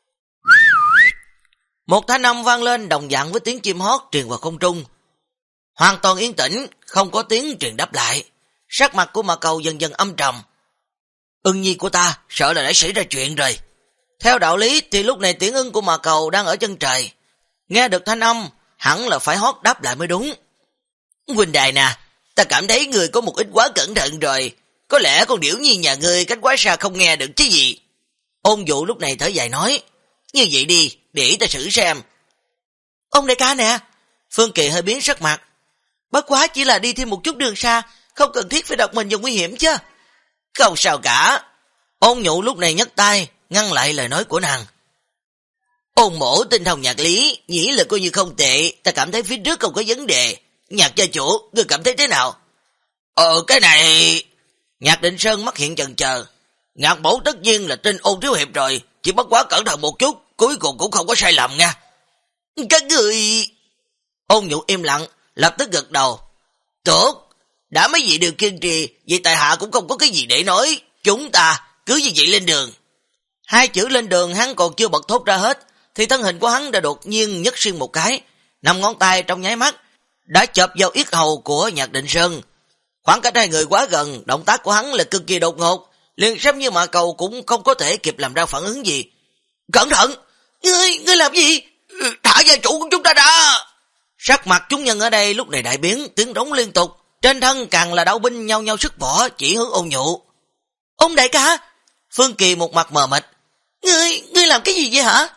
Một thanh âm vang lên đồng dạng với tiếng chim hót truyền vào không trung. Hoàn toàn yên tĩnh, không có tiếng truyền đáp lại. Sắc mặt của Mạc Cầu dần dần âm trầm. Ưng nhi của ta sợ là đã xảy ra chuyện rồi. Theo đạo lý thì lúc này tiếng ưng của Mạc Cầu đang ở chân trời. Nghe được thanh âm, hẳn là phải hót đáp lại mới đúng. Huynh đài nè, ta cảm thấy người có một ít quá cẩn thận rồi. Có lẽ con điểu nhi nhà ngươi cách quá xa không nghe được chứ gì. Ôn Dụ lúc này thở dài nói. Như vậy đi, để ta xử xem. Ông đại ca nè. Phương Kỳ hơi biến sắc mặt. Bất quá chỉ là đi thêm một chút đường xa, không cần thiết phải đặt mình vào nguy hiểm chứ. Không sao cả. Ôn Nhụ lúc này nhấc tay, ngăn lại lời nói của nàng. Ôn mổ tinh thông nhạc lý, nghĩ là coi như không tệ, ta cảm thấy phía trước không có vấn đề. Nhạc gia chủ, ngươi cảm thấy thế nào? Cái này... Nhạc Định Sơn mắt hiện chần chờ. Nhạc mổ tất nhiên là tin Ôn thiếu hiệp rồi, chỉ bất quá cẩn thận một chút, cuối cùng cũng không có sai lầm nha. Các người... Ôn Nhụ im lặng, lập tức gật đầu. Tốt, đã mấy vị đều kiên trì, vậy tại hạ cũng không có cái gì để nói. Chúng ta cứ như vậy lên đường. Hai chữ lên đường hắn còn chưa bật thốt ra hết, thì thân hình của hắn đã đột nhiên nhấc xuyên một cái, 5 ngón tay trong nháy mắt đã chộp vào yết hầu của Nhạc Định Sơn. Khoảng cách hai người quá gần, động tác của hắn là cực kỳ đột ngột, liền xem như Mạc Cầu cũng không có thể kịp làm ra phản ứng gì. Cẩn thận! Ngươi làm gì? Thả gia chủ của chúng ta ra! Sắc mặt chúng nhân ở đây lúc này đại biến, tiếng rống liên tục, trên thân càng là đạo binh nhau nhau sức võ chỉ hướng Ôn Nhụ. Ông đại ca! Phương Kỳ một mặt mờ mịt. Ngươi làm cái gì vậy hả?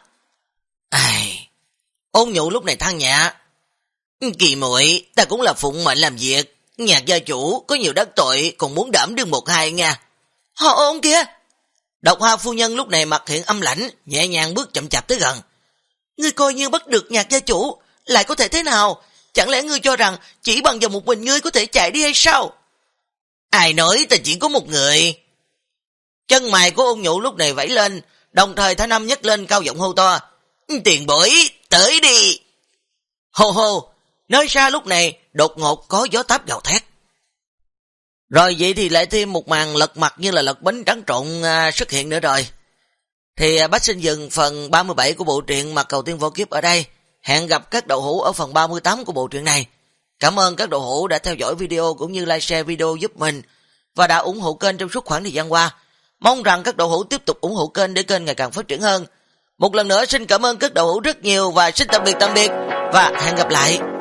Ôn Nhụ lúc này than nhẹ. Kỳ muội, ta cũng là phụng mệnh làm việc. Nhạc gia chủ có nhiều đắc tội, còn muốn đảm đương 1-2 nha. Họ ôn kia! Độc Hoa phu nhân lúc này mặt hiện âm lãnh, nhẹ nhàng bước chậm chạp tới gần. Ngươi coi như bắt được Nhạc gia chủ, lại có thể thế nào? Chẳng lẽ ngươi cho rằng chỉ bằng vào một mình ngươi có thể chạy đi hay sao? Ai nói ta chỉ có một người? Chân mày của Ôn Nhụ lúc này vẫy lên, đồng thời thanh âm nhấc lên cao giọng hô to. Tiền bối, tới đi! Hô hô! Nơi xa lúc này đột ngột có gió táp gào thét. Rồi vậy thì lại thêm một màn lật mặt như là lật bánh trắng trộn xuất hiện nữa rồi. Thì Bách Sinh dừng phần 37 của bộ truyện Mạc Cầu Tiên Vô Kiếp ở đây. Hẹn gặp các đậu hữu ở phần 38 của bộ truyện này. Cảm ơn các đậu hữu đã theo dõi video cũng như like share video giúp mình và đã ủng hộ kênh trong suốt khoảng thời gian qua. Mong rằng các đậu hữu tiếp tục ủng hộ kênh để kênh ngày càng phát triển hơn. Một lần nữa xin cảm ơn các đậu hữu rất nhiều và xin tạm biệt và hẹn gặp lại.